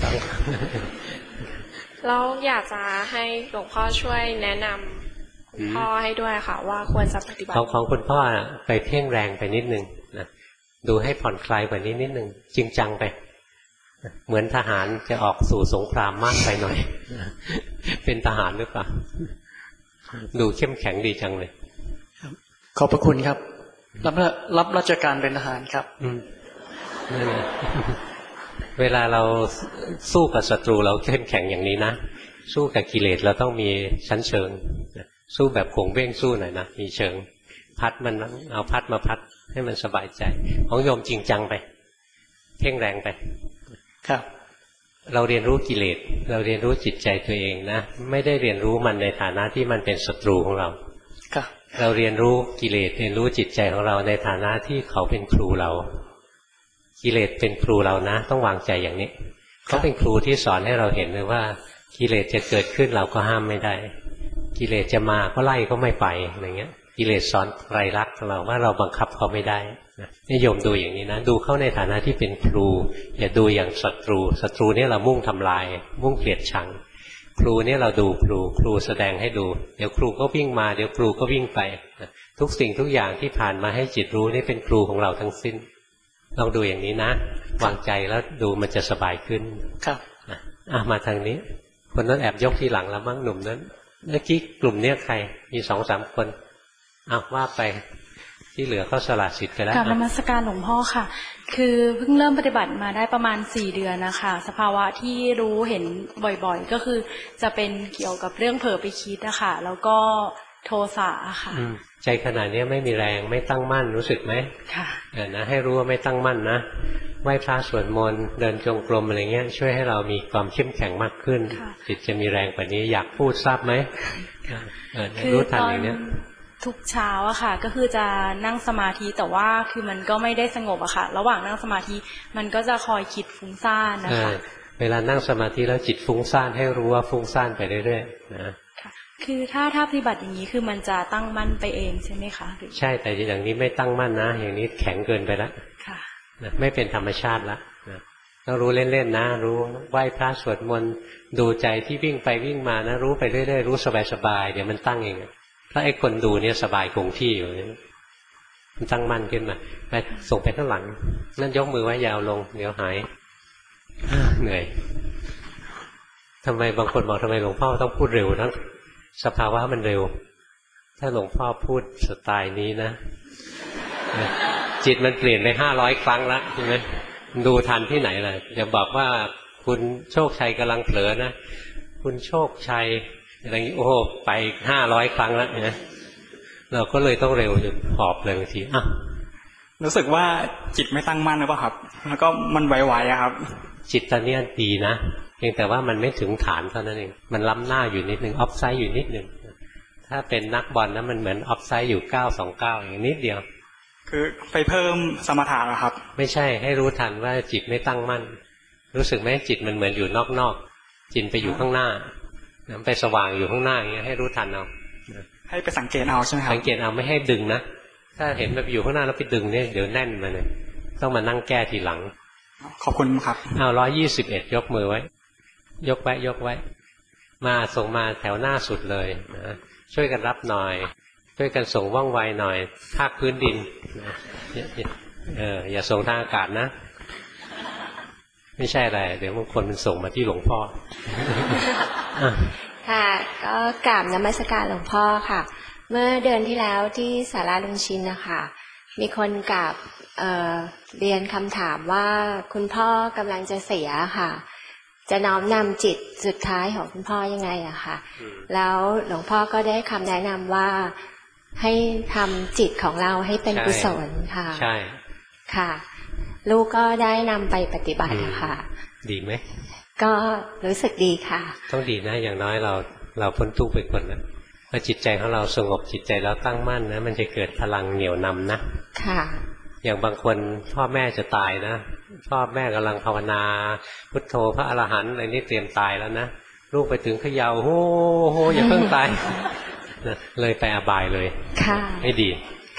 แล้วอยากจะให้หลวงพ่อช่วยแนะนำคุณพ่อให้ด้วยค่ะว่าควรจะปฏิบัติของคุณพ่อไปเพ่งแรงไปนิดนึงนะดูให้ผ่อนคลายกว่านี้นิดนึงจริงจังไปเหมือนทหารจะออกสู่สงครามมากไปหน่อยเป็นทหารหรือเปล่าดูเข้มแข็งดีจังเลยขอบพระคุณครับรับราชการเป็นทหารครับนั่นแหละเวลาเราสู้กับศัตรูเราเข้มแข็งอย่างนี้นะสู้กับกิเลสเราต้องมีชั้นเชิงสู้แบบโขงเบ้งสู้หน่อยนะมีเชิงพัดมันเอาพัดมาพัดให้มันสบายใจของโยมจริงจังไปเพ่งแรงไปครับเราเรียนรู้กิเลสเราเรียนรู้จิตใจตัวเองนะไม่ได้เรียนรู้มันในฐานะที่มันเป็นศัตรูของเราครับเราเรียนรู้กิเลสเรียนรู้จิตใจของเราในฐานะที่เขาเป็นครูเรากิเลสเป็นครูเรานะต้องวางใจอย่างนี้เขาเป็นครูที่สอนให้เราเห็นเลยว่ากิเลสจะเกิดขึ้นเราก็ห้ามไม่ได้กิเลสจะมาก็ไล่ก็ไม่ไปอะไรเงี้ยกิเลสสอนไตรลักษณ์เราว่าเราบังคับเขาไม่ได้นิยมดูอย่างนี้นะดูเขาในฐานะที่เป็นครูอย่าดูอย่างศัตรูเนี่ยเรามุ่งทำลายมุ่งเกลียดชังครูเนี่ยเราดูครูแสดงให้ดูเดี๋ยวครูก็วิ่งมาเดี๋ยวครูก็วิ่งไปทุกสิ่งทุกอย่างที่ผ่านมาให้จิตรู้นี่เป็นครูของเราทั้งสิ้นลองดูอย่างนี้นะวางใจแล้วดูมันจะสบายขึ้นครับมาทางนี้คนนั้นแอบยกทีหลังแล้วมั้งหนุ่มนั้นเมื่อกี้กลุ่มเนี้ยใครมี 2-3 คนว่าไปที่เหลือก็สละสิทธิ์ไปแล้วกราบนมัสการหลวงพ่อค่ะคือเพิ่งเริ่มปฏิบัติมาได้ประมาณ4 เดือนนะคะสภาวะที่รู้เห็นบ่อยๆก็คือจะเป็นเกี่ยวกับเรื่องเผลอไปคิดนะคะแล้วก็โทสะค่ะใจขณะนี้ไม่มีแรงไม่ตั้งมั่นรู้สึกไหมค่ะนะให้รู้ว่าไม่ตั้งมั่นนะไหว้พระสวดมนต์เดินจงกรมอะไรเงี้ยช่วยให้เรามีความเข้มแข็งมากขึ้นจิตจะมีแรงกว่านี้อยากพูดทราบไหมรู้ทันอย่างนี้ทุกเช้าอะค่ะก็คือจะนั่งสมาธิแต่ว่าคือมันก็ไม่ได้สงบอะค่ะระหว่างนั่งสมาธิมันก็จะคอยคิดฟุ้งซ่านนะคะเวลานั่งสมาธิแล้วจิตฟุ้งซ่านให้รู้ว่าฟุ้งซ่านไปเรื่อยๆนะคือถ้าปฏิบัติอย่างนี้คือมันจะตั้งมั่นไปเองใช่ไหมคะใช่แต่อย่างนี้ไม่ตั้งมั่นนะอย่างนี้แข็งเกินไปแล้วไม่เป็นธรรมชาติละต้องรู้เล่นๆนะรู้ไหว้พระสวดมนต์ดูใจที่วิ่งไปวิ่งมานะรู้ไปเรื่อยๆรู้สบายๆเดี๋ยวมันตั้งเองถ้าไอ้คนดูเนี่ยสบายคงที่อยู่มันตั้งมั่นขึ้นมาไปส่งไปข้างหลังนั่นยกมือไว้ยาวลงเดี๋ยวหายเหนื่อยทำไมบางคนบอกทำไมหลวงพ่อต้องพูดเร็วทั้งสภาวะมันเร็วถ้าหลวงพ่อพูดสไตล์นี้นะจิตมันเปลี่ยนไป500 ครั้งแล้วใช่ไหมดูทันที่ไหนล่ะจะบอกว่าคุณโชคชัยกำลังเผลอนะคุณโชคชัยอะไรอย่างนี้โอ้ไป500 ครั้งแล้วนะเราก็เลยต้องเร็วจนหอบเลยบางทีรู้สึกว่าจิตไม่ตั้งมั่นหรือเปล่าครับแล้วก็มันไหวๆครับจิตตอนนี้ดีนะเพียงแต่ว่ามันไม่ถึงฐานเท่านั้นเองมันล้ำหน้าอยู่นิดนึงออฟไซด์อยู่นิดนึงถ้าเป็นนักบอลนะมันเหมือนออฟไซด์อยู่929อย่างนิดเดียวคือไปเพิ่มสมถะเหรอครับไม่ใช่ให้รู้ทันว่าจิตไม่ตั้งมั่นรู้สึกไหมจิตมันเหมือนอยู่นอกๆจิตไปอยู่ข้างหน้าไปสว่างอยู่ข้างหน้าอย่างเงี้ยให้รู้ทันเอาให้ไปสังเกตเอาใช่ไหมครับสังเกตเอาไม่ให้ดึงนะถ้าเห็นมันอยู่ข้างหน้าแล้วไปดึงเนี่ยเดี๋ยวแน่นมันเลยต้องมานั่งแก้ทีหลังขอบคุณครับ 121ยกมือไว้ยกไว้มาส่งมาแถวหน้าสุดเลยนะช่วยกันรับหน่อยช่วยกันส่งว่องไวหน่อยภาคพื้นดินนะอย่าส่งทางอากาศนะไม่ใช่อะไรเดี๋ยวบางคนมันส่งมาที่หลวงพ่อค่ะก็กราบนมัสการหลวงพ่อค่ะเมื่อเดือนที่แล้วที่ศาลาลุงชินนะคะมีคนกราบเรียนคำถามว่าคุณพ่อกำลังจะเสียค่ะจะน้อมนำจิตสุดท้ายของคุณพ่อยังไงอะค่ะแล้วหลวงพ่อก็ได้คำแนะนำว่าให้ทำจิตของเราให้เป็นกุศลค่ะใช่ค่ะลูกก็ได้นำไปปฏิบัติค่ะดีไหมก็รู้สึกดีค่ะต้องดีนะอย่างน้อยเราพ้นทุกข์ไปคนนะพอจิตใจของเราสงบจิตใจเราตั้งมั่นนะมันจะเกิดพลังเหนี่ยวนำนะค่ะอย่างบางคนพ่อแม่จะตายนะพ่อแม่กำลังภาวนาพุทโธพระอรหันต์อะไรนี่เตรียมตายแล้วนะลูกไปถึงเขย่าโฮอย่าเพิ่งตายเลยไปอบายเลยค่ะไม่ดี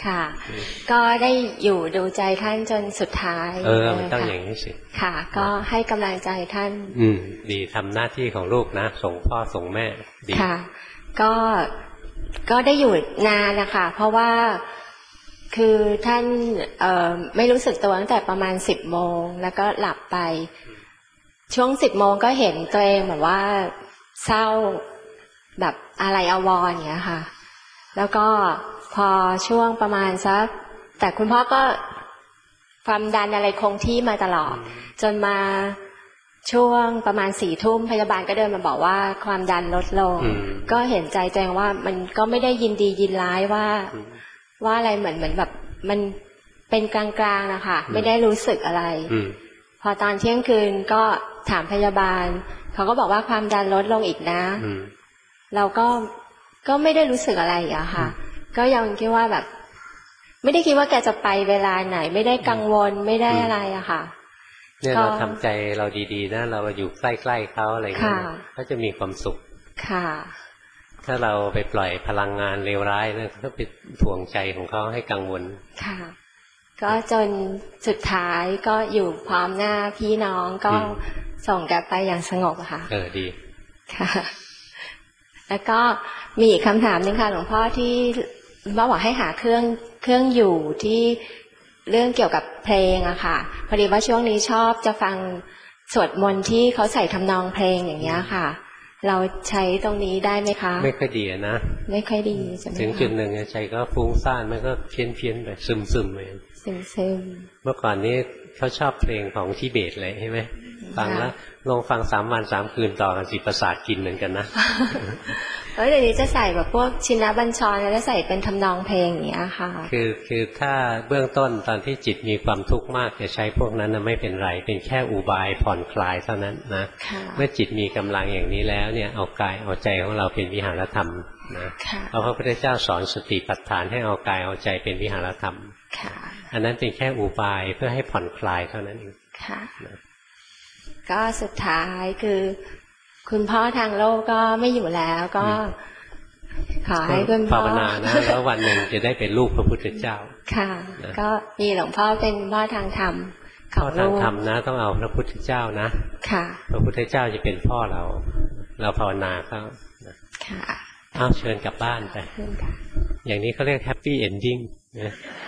ค่ะ ก็ได้อยู่ดูใจท่านจนสุดท้ายมันต้องอย่างนี้สิค่ะ ก็ให้กำลังใจท่านดีทำหน้าที่ของลูกนะส่งพ่อส่งแม่ดีค่ะก็ได้อยู่นานนะคะเพราะว่าคือท่านไม่รู้สึกตัวตั้งแต่ประมาณ10 โมงแล้วก็หลับไปช่วง10 โมงก็เห็นตัวเองแบบว่าเศร้าแบบอะไรอาวรณ์อย่างเงี้ยค่ะแล้วก็พอช่วงประมาณสักแต่คุณพ่อก็ความดันอะไรคงที่มาตลอดจนมาช่วงประมาณ4 ทุ่มพยาบาลก็เดินมาบอกว่าความดันลดลงก็เห็นใจตัวเองว่ามันก็ไม่ได้ยินดียินร้ายว่าอะไรเหมือนแบบมันเป็นกลางๆนะคะไม่ได้รู้สึกอะไรพอตอนเที่ยงคืนก็ถามพยาบาลเขาก็บอกว่าความดันลดลงอีกนะเราก็ไม่ได้รู้สึกอะไรอะค่ะก็ยังคิดว่าแบบไม่ได้คิดว่าแกจะไปเวลาไหนไม่ได้กังวลไม่ได้อะไรอะค่ะเนี่ยเราทำใจเราดีๆนะเราอยู่ใกล้ๆเขาอะไรเงี้ยก็จะมีความสุขค่ะถ้าเราไปปล่อยพลังงานเลวร้ายนะก็ไปถ่วงใจของเขาให้กังวลค่ะก็จนสุดท้ายก็อยู่พร้อมหน้าพี่น้องก็ส่งกันไปอย่างสงบค่ะดีค่ะแล้วก็มีอีกคำถามนึงค่ะหลวงพ่อที่บอกให้หาเครื่องอยู่ที่เรื่องเกี่ยวกับเพลงอะค่ะพอดีว่าช่วงนี้ชอบจะฟังสวดมนต์ที่เขาใส่ทำนองเพลงอย่างเงี้ยค่ะเราใช้ตรงนี้ได้ไหมคะไม่ค่อยดีนะไม่ค่อยดีใช่ไหมถึงจุดหนึ่งใจก็ฟุ้งซ่านมันก็เพี้ยนไปซึมๆไปซึมเมื่อก่อนนี้เขาชอบเพลงของทิเบตเลยใช่ไหมฟังแล้วลงฟัง3 วัน 3 คืนต่อกันสิประสาทกินเหมือนกันนะเดี๋ยวนี้จะใส่แบบพวกชินบัญชรแล้วใส่เป็นทำนองเพลงอย่างนี้ค่ะคือถ้าเบื้องต้นตอนที่จิตมีความทุกข์มากจะใช้พวกนั้นนะไม่เป็นไรเป็นแค่อุบายผ่อนคลายเท่านั้นนะเมื่อจิตมีกำลังอย่างนี้แล้วเนี่ยเอากายเอาใจของเราเป็นวิหารธรรมนะเอาพระพุทธเจ้าสอนสติปัฏฐานให้เอากายเอาใจเป็นวิหารธรรมอันนั้นเป็นแค่อุบายเพื่อให้ผ่อนคลายเท่านั้นเองก็สุดท้ายคือคุณพ่อทางโลกก็ไม่อยู่แล้วก็ขอให้คุณพ่อภาวนานะแล้ววันหนึ่งจะได้เป็นลูกพระพุทธเจ้าค่ะก็มีหลวงพ่อเป็นพ่อทางธรรมพ่อทางธรรมนะต้องเอาพระพุทธเจ้านะค่ะพระพุทธเจ้าจะเป็นพ่อเราภาวนาเขาค่ะเชิญกลับบ้านไปอย่างนี้เขาเรียกแฮปปี้เอนดิ้งนะ